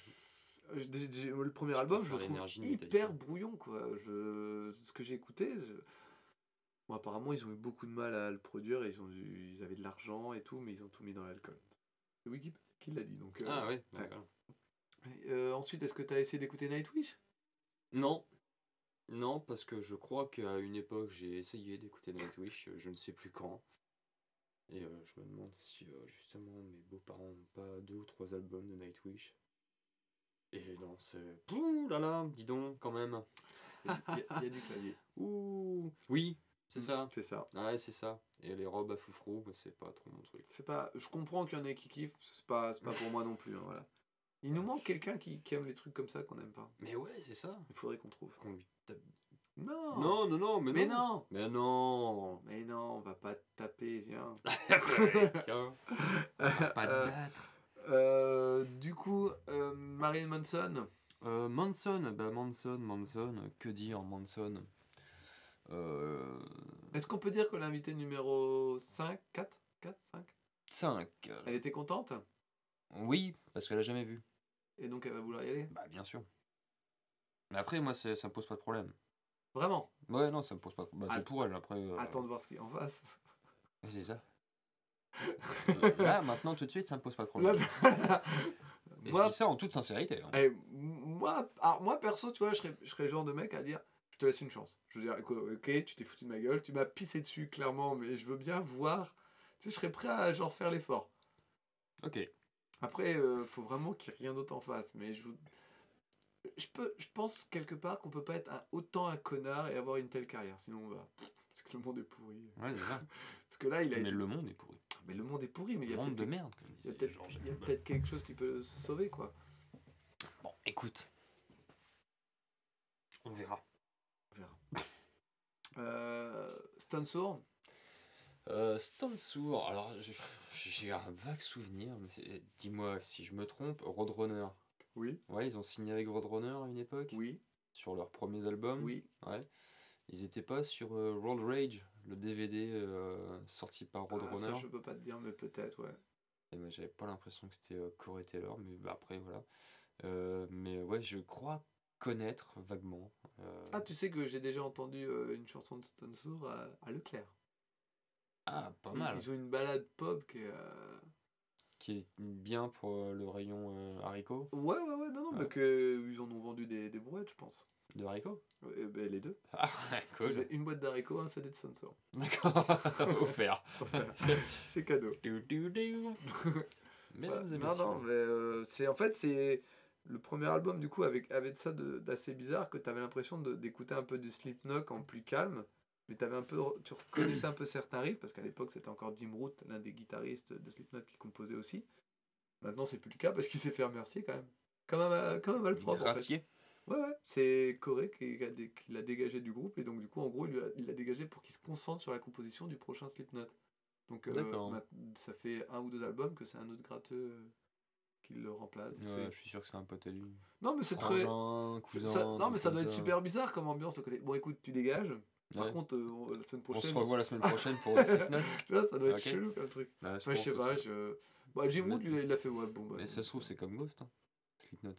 Le premier album, je le trouve hyper brouillon, quoi. Ce que j'ai écouté, bon, apparemment, ils ont eu beaucoup de mal à le produire, ils avaient de l'argent et tout, mais ils ont tout mis dans l'alcool. C'est Wikipédia qui l'a dit, donc. Ah ouais, ensuite, est-ce que tu as essayé d'écouter Nightwish ? Non, parce que je crois qu'à une époque, j'ai essayé d'écouter Nightwish, je ne sais plus quand. Et je me demande si justement mes beaux-parents n'ont pas 2 ou 3 albums de Nightwish. Et non, c'est. Pouh là là, dis donc, quand même. Il y a du clavier. Ouh. Oui, c'est ça. C'est ça. Ouais, c'est ça. Et les robes à foufrou, c'est pas trop mon truc. Je comprends qu'il y en ait qui kiffent, c'est pas pour moi non plus. Hein, voilà. Il nous manque quelqu'un qui aime les trucs comme ça qu'on n'aime pas. Mais ouais, c'est ça. Il faudrait qu'on trouve. Qu'on lui tape. Non. Non, mais non. Mais non, on va pas te taper, viens. Tiens. On va pas te battre. Du coup, Marilyn Manson. Manson, que dire Manson Est-ce qu'on peut dire que l'invité numéro 5, 4, 5 Elle était contente ? Oui, parce qu'elle a jamais vu. Et donc elle va vouloir y aller ? Bah bien sûr. Mais après, moi, ça me pose pas de problème. Vraiment ? Ouais, non, ça me pose pas de problème. C'est pour elle, après... Attends de voir ce qu'il y a en face. C'est ça. Là, maintenant, tout de suite, ça me pose pas de problème. Et moi, je dis ça en toute sincérité. Hein. Moi, perso, tu vois, je serais le genre de mec à dire, je te laisse une chance. Je veux dire, ok, tu t'es foutu de ma gueule, tu m'as pissé dessus, clairement, mais je veux bien voir. Tu Je serais prêt à genre faire l'effort. Ok. Après, faut vraiment qu'il n'y ait rien d'autre en face. Mais je pense quelque part qu'on peut pas être autant un connard et avoir une telle carrière. Sinon, on va. Parce que le monde est pourri. Ouais, c'est ça. Parce que là, il a Mais été. le monde est pourri. Mais le monde est pourri, mais il y a Monde de peut-être. merde, comme Il y a disait peut-être Georges il y a Elbel. peut-être quelque chose qui peut se sauver, quoi. Bon, écoute. On verra. Stone Sour. Stone Sour, alors j'ai un vague souvenir, mais dis-moi si je me trompe, Roadrunner. Oui. Ouais, ils ont signé avec Roadrunner à une époque. Oui. Sur leurs premiers albums. Oui. Ouais. Ils étaient pas sur Road Rage, le DVD sorti par Roadrunner. Ça, je peux pas te dire, mais peut-être, ouais. Et moi, j'avais pas l'impression que c'était Corey Taylor, mais bah, après, voilà. Mais ouais, je crois connaître vaguement. Ah, tu sais que j'ai déjà entendu une chanson de Stone Sour à Leclerc. Ah, pas mal. Ils ont une balade pop Qui est bien pour le rayon haricots. Ouais, non, Ouais. mais qu'ils en ont vendu des brouettes, je pense. De haricots. Ben, les deux. Ah, cool. Vous avez une boîte d'haricots, un CD de Stone Sour. D'accord, offert. C'est cadeau. Mesdames et Non, messieurs. non, mais c'est le premier album du coup avec ça d'assez bizarre que t'avais l'impression d'écouter un peu du Slipknot en plus calme, mais tu reconnaissais un peu certains riffs parce qu'à l'époque c'était encore Jim Root, l'un des guitaristes de Slipknot qui composait aussi. Maintenant c'est plus le cas parce qu'il s'est fait remercier quand même. Comme un malpropre. Gracier. En fait. Ouais, c'est Corey qui l'a dégagé du groupe et donc du coup en gros il l'a dégagé pour qu'il se concentre sur la composition du prochain Slipknot. Donc ça fait 1 ou 2 albums que c'est un autre gratteux qui le remplace. Ouais, je suis sûr que c'est un pote à lui. Non mais c'est Frangin, cousin. non mais ça doit être super bizarre comme ambiance le côté. Bon écoute, tu dégages. Par Ouais. contre, la semaine prochaine. On se revoit la semaine prochaine pour Slipknot. Ça doit être Ok. chelou comme truc. Ouais, Je sais pas, Jim Root il a fait ouais bon. Mais ça se trouve c'est comme Ghost, hein. Slipknot.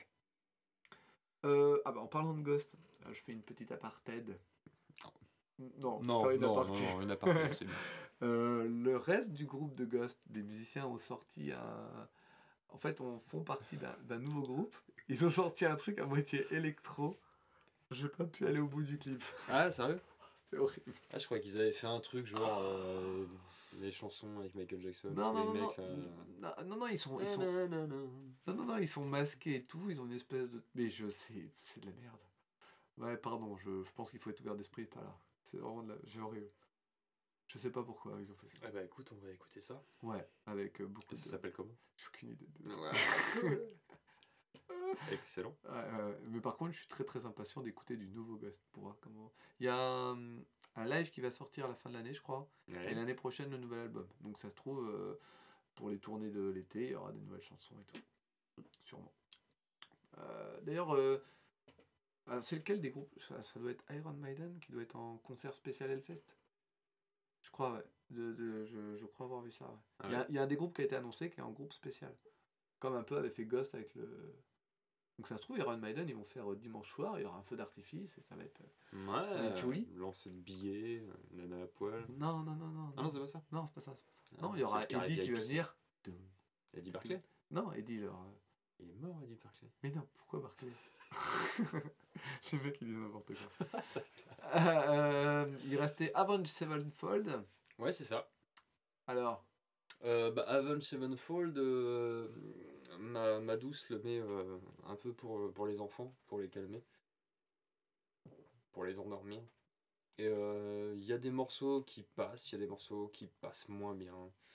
En parlant de Ghost, je fais une petite apartheid. Non, une aparté, c'est bien. Le reste du groupe de Ghost, des musiciens ont sorti font partie d'un nouveau groupe. Ils ont sorti un truc à moitié électro. J'ai pas pu aller au bout du clip. Ah, sérieux? C'est horrible. Ah, je crois qu'ils avaient fait un truc genre les chansons avec Michael Jackson. Non, ils sont Non. masqués et tout. Ils ont une espèce de. Mais c'est de la merde. Ouais, pardon, je pense qu'il faut être ouvert d'esprit, pas là. C'est vraiment c'est horrible. Je sais pas pourquoi ils ont fait ça. Ah bah écoute, on va écouter ça. Ouais, avec beaucoup Ça s'appelle comment? J'ai aucune idée. Ouais. Excellent. Mais par contre, je suis très très impatient d'écouter du nouveau Ghost pour voir comment. Il y a un live qui va sortir à la fin de l'année, je crois. Ouais. Et l'année prochaine, le nouvel album. Donc ça se trouve, pour les tournées de l'été, il y aura des nouvelles chansons et tout. Sûrement. D'ailleurs, c'est lequel des groupes ça doit être Iron Maiden qui doit être en concert spécial Hellfest. Je crois, ouais. Je crois avoir vu ça, ouais. Ah Il y a un des groupes qui a été annoncé qui est en groupe spécial. Comme un peu avait fait Ghost avec le. Donc ça se trouve, Iron Maiden, ils vont faire dimanche soir, il y aura un feu d'artifice et ça va être joli. Lancer de billets, nana à poil. Non. Ah non, c'est pas ça. Non, c'est pas ça. Ah, Non, il y aura c'est le Eddie qui va VIP, ça. venir. Eddie Barclay. Non, Eddie, Il est mort, Eddie Barclay. Mais non, pourquoi Barclay? C'est le mec qui dit n'importe quoi. Ça. Il restait Avenged Sevenfold. Ouais, c'est ça. Alors, Avenged Sevenfold, ma douce le met un peu pour les enfants, pour les calmer, pour les endormir. Et il y a des morceaux qui passent, il y a des morceaux qui passent moins bien.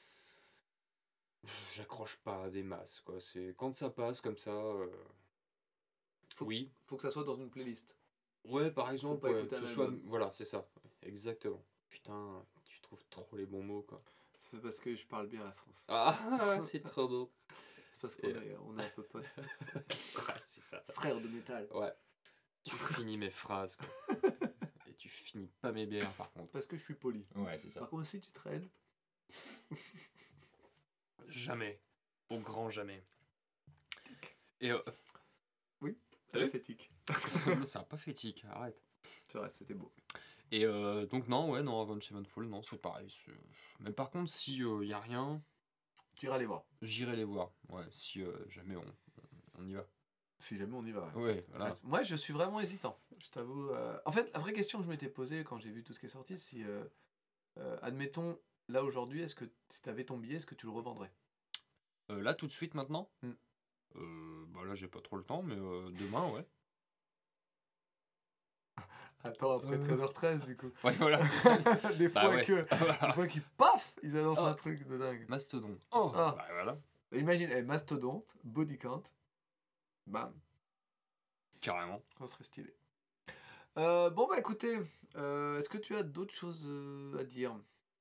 J'accroche pas à des masses, quoi. C'est quand ça passe comme ça. Oui. faut que ça soit dans une playlist. Ouais, par exemple, pas ouais, écouter que un ce soit. album. Voilà, c'est ça. Exactement. Putain, tu trouves trop les bons mots, quoi. C'est parce que je parle bien la France. Ah, c'est trop beau. C'est parce qu'on on est un peu potes. Ah, c'est ça. Frère de métal. Ouais. Tu finis mes phrases, quoi. Et tu finis pas mes bières, par contre. Parce que je suis poli. Ouais, c'est ça. Par contre, si tu traînes. Jamais. Au grand jamais. Et Oui, t'as vu pathétique. c'est un pathétique, arrête. C'est vrai, c'était beau. Et donc non, Avenged Sevenfold, non, c'est pareil. Mais par contre, si y a rien, Tu iras les voir. j'irai les voir. Ouais, si jamais on y va. Si jamais on y va. Ouais. Ouais, voilà. Moi, je suis vraiment hésitant. Je t'avoue. En fait, la vraie question que je m'étais posée quand j'ai vu tout ce qui est sorti, c'est admettons, là aujourd'hui, est-ce que si tu avais ton billet, est-ce que tu le revendrais? Là, tout de suite, maintenant? Bah là, j'ai pas trop le temps, mais demain, ouais. Attends, après 13h13 du coup. Ouais, voilà, c'est ça. Des Bah fois ouais. des fois qu'ils paf, ils annoncent Oh. un truc de dingue. Mastodon. Oh, Ah. bah voilà, Imagine, mastodonte, body count, bam, carrément. ça serait stylé. Bon bah écoutez, est-ce que tu as d'autres choses à dire?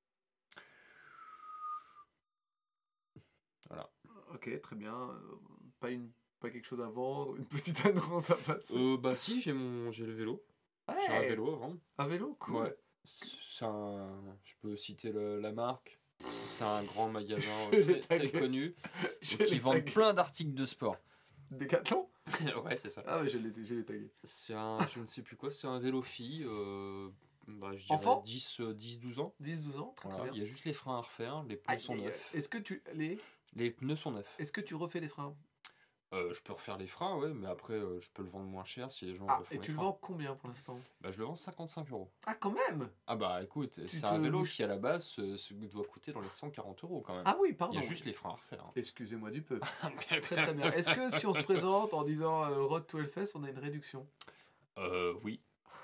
Voilà. Ok, très bien. Pas quelque chose à vendre, une petite annonce à passer. Bah si, j'ai le vélo. J'ai un Ouais, vélo à vendre. un vélo, cool. Ouais. Je peux citer la marque. C'est un grand magasin Je l'ai très tagué. connu Je qui l'ai vend tagué. plein d'articles de sport. Décathlon? Ouais, c'est ça. Ah ouais, je l'ai tagué. C'est je ne sais plus quoi, c'est un vélo fille. Je dirais Enfant 10-12 ans. 10-12 ans, très Voilà. très Il bien. y a juste les freins à refaire, les pneus sont neufs. Est-ce que Les pneus sont neufs. est-ce que tu refais les freins? Je peux refaire les freins, ouais, mais après, je peux le vendre moins cher si les gens Ah, refont et les tu le freins. vends combien pour l'instant? Bah, je le vends 55 €. Ah, quand même! Ah bah écoute, c'est te un vélo bouges- qui à la base doit coûter dans les 140 € quand même. Ah oui, Il y pardon. a juste les freins à refaire. Hein. Excusez-moi du peu. Très très bien. Est-ce que si on se présente en disant Road to Hellfest, on a une réduction? Oui.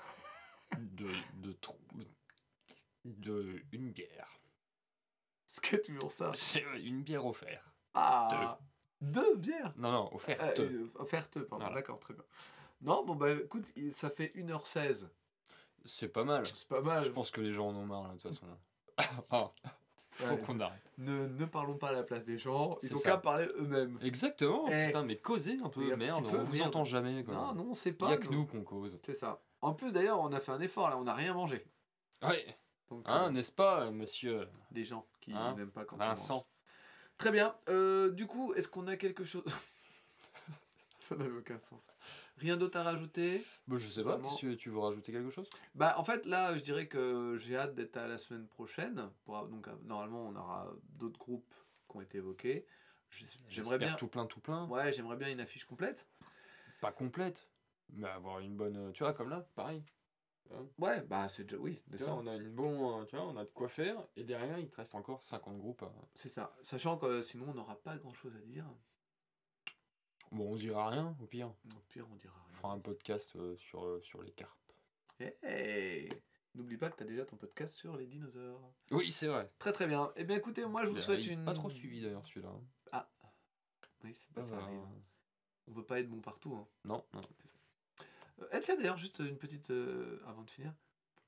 De une bière. Ce qui est toujours ça. C'est une bière offerte. Ah! Deux bières? Non, offerte. Offerte, pardon. Voilà. D'accord, très bien. Non, bon bah écoute, ça fait 1h16. C'est pas mal. C'est pas mal. Je pense que les gens en ont marre là, de toute façon. Ah, faut Ouais. qu'on arrête. Ne parlons pas à la place des gens, ils C'est ont ça. qu'à parler eux-mêmes. Exactement, Eh. putain, mais causez un Et un peu, petit merde, peu, on vous merde. entend jamais. Quoi. Non, on sait Il pas. y a que non. nous qu'on cause. C'est ça. En plus d'ailleurs, on a fait un effort là, on n'a rien mangé. Ouais, Donc, hein, n'est-ce pas, monsieur des gens qui Hein, n'aiment pas quand on mange. Vincent? Très bien. Du coup, est-ce qu'on a quelque chose... Ça n'avait aucun sens. Rien d'autre à rajouter? Bah, je sais pas, Vraiment. si tu veux rajouter quelque chose? Bah, en fait, là, je dirais que j'ai hâte d'être à la semaine prochaine. Donc, normalement, on aura d'autres groupes qui ont été évoqués. J'aimerais J'espère bien... tout plein. Ouais, j'aimerais bien une affiche complète. Pas complète, mais avoir une bonne... Tu vois, comme là, pareil. Ouais, bah, c'est déjà... Oui, Tu vois, on a on a de quoi faire, et derrière, il te reste encore 50 groupes. c'est ça. Sachant que sinon, on n'aura pas grand-chose à dire. Bon, on dira rien, au pire. Au pire, on dira On rien. fera un podcast sur les carpes. Hey, n'oublie pas que tu as déjà ton podcast sur les dinosaures. Oui, c'est vrai. Très très bien. Eh bien écoutez, moi je vous souhaite Il est une... pas trop suivi d'ailleurs, celui-là. Hein. Oui, c'est pas ça Euh, arrive. On peut pas être bon partout. Hein. Non. Tiens d'ailleurs, juste une petite... avant de finir.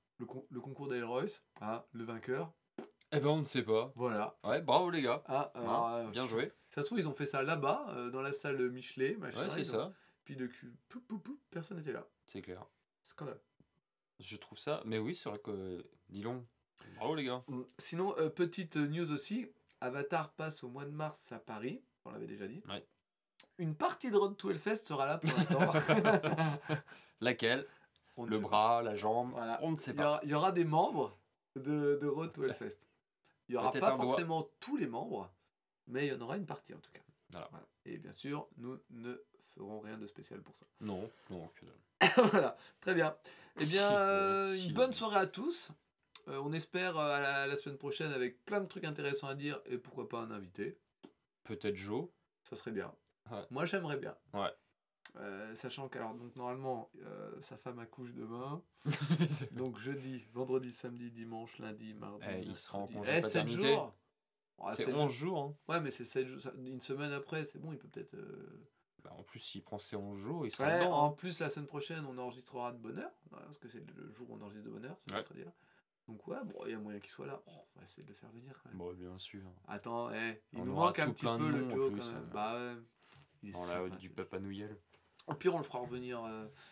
Le concours d'Elroyce, le vainqueur. Eh ben, on ne sait pas. Voilà. Ouais, bravo les gars. Alors, Bien joué. Ça se trouve, ils ont fait ça là-bas, dans la salle Michelet, machin. Ouais, c'est ça. Puis de personne n'était là. C'est clair. Scandale. Je trouve ça. Mais oui, c'est vrai que. Dis donc. Bravo les gars. Sinon, petite news aussi. Avatar passe au mois de mars à Paris. On l'avait déjà dit. Ouais. Une partie de Road to Hellfest sera là pour l'instant. Laquelle? On ne Le sait bras, la jambe. Voilà. On ne sait Il y pas. aura- il y aura des membres de Road to Hellfest. Il n'y aura Peut-être pas un doigt. forcément tous les membres, mais il y en aura une partie en tout cas. Voilà. Voilà. Et bien sûr, nous ne ferons rien de spécial pour ça. Non, que dalle. Voilà, très bien. Eh Si, bien, si. une bonne soirée à tous. On espère à la semaine prochaine avec plein de trucs intéressants à dire et pourquoi pas un invité. Peut-être Joe. Ça serait bien. Ouais. Moi, j'aimerais bien. Ouais. Sachant qu'alors, donc normalement, sa femme accouche demain. Donc jeudi, vendredi, samedi, dimanche, lundi, mardi. Il sera en mercredi. congé 7 paternité. jours. Ouais, C'est 7 11 jours. Hein. Ouais, mais c'est 7 jours. Une semaine après, c'est bon, il peut peut-être. Bah, en plus, s'il prend ses 11 jours, il sera Ouais, dedans. en Hein. plus, la semaine prochaine, on enregistrera de bonne heure. Parce que c'est le jour où on enregistre de bonne heure, c'est Ouais. mercredi là. Donc, ouais, bon, il y a moyen qu'il soit là. Oh, on va essayer de le faire venir quand même. Bon, bien sûr. Attends, il On nous aura manque un tout petit plein de peu le noms, en duo plus, quand même. Bah ouais. Il est Dans la sympa, haute du ce- Papa Noël. Au pire, on le fera revenir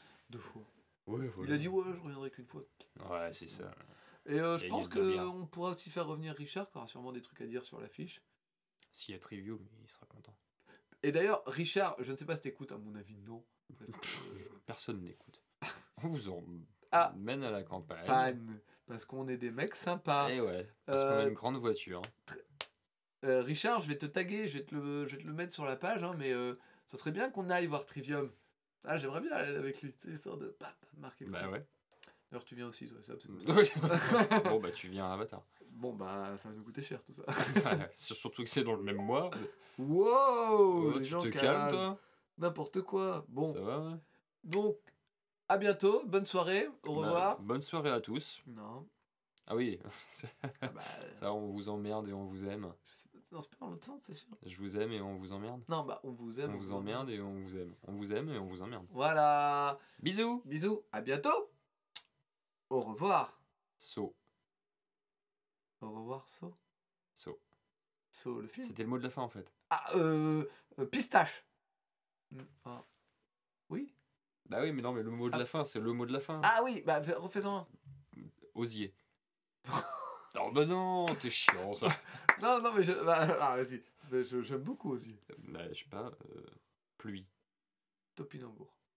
2 fois. Ouais, Il a dit, ouais, je reviendrai qu'une fois. Ouais, c'est ça. Et je Et pense il est bien. qu'on pourra aussi faire revenir Richard, qui aura sûrement des trucs à dire sur l'affiche. S'il y a Trivium, il sera content. Et d'ailleurs, Richard, je ne sais pas si t'écoutes, à mon avis, non. Parce que, Personne n'écoute. On vous mène à la campagne. Panne, parce qu'on est des mecs sympas. Et ouais, parce qu'on a une grande voiture. Richard, je vais te taguer, je vais te le mettre sur la page, hein, mais ça serait bien qu'on aille voir Trivium. Ah, j'aimerais bien aller avec lui, c'est histoire de marquer le Bah coup. ouais. D'ailleurs, tu viens aussi, toi, c'est absolument ça. Bon, bah tu viens à Avatar. Bon, bah, ça va nous coûter cher tout ça. Surtout que c'est dans le même mois. Wow, Oh, les tu gens te calmes, calmes. toi? N'importe quoi. Bon, Ça va, ouais? donc, à bientôt. Bonne soirée. Au Bah, revoir. bonne soirée à tous. Non. Ah oui, Ah bah, ça, on vous emmerde et on vous aime. non, c'est pas dans l'autre sens, c'est sûr. Je vous aime et on vous emmerde. Non, bah, on vous aime. On vous emmerde et on vous aime. On vous aime et on vous emmerde. Voilà. Bisous. Bisous. À bientôt. Au revoir. So. Au revoir, So. So. So, le film. C'était le mot de la fin en fait. Ah, pistache. Ah. Oui. Bah oui, mais non, mais le mot de la fin, c'est le mot de la fin. Ah oui, bah refais-en un. Osier. Non, bah non, t'es chiant ça. Non, mais vas-y. Mais j'aime beaucoup aussi. Bah, je sais pas, pluie. Topinambour.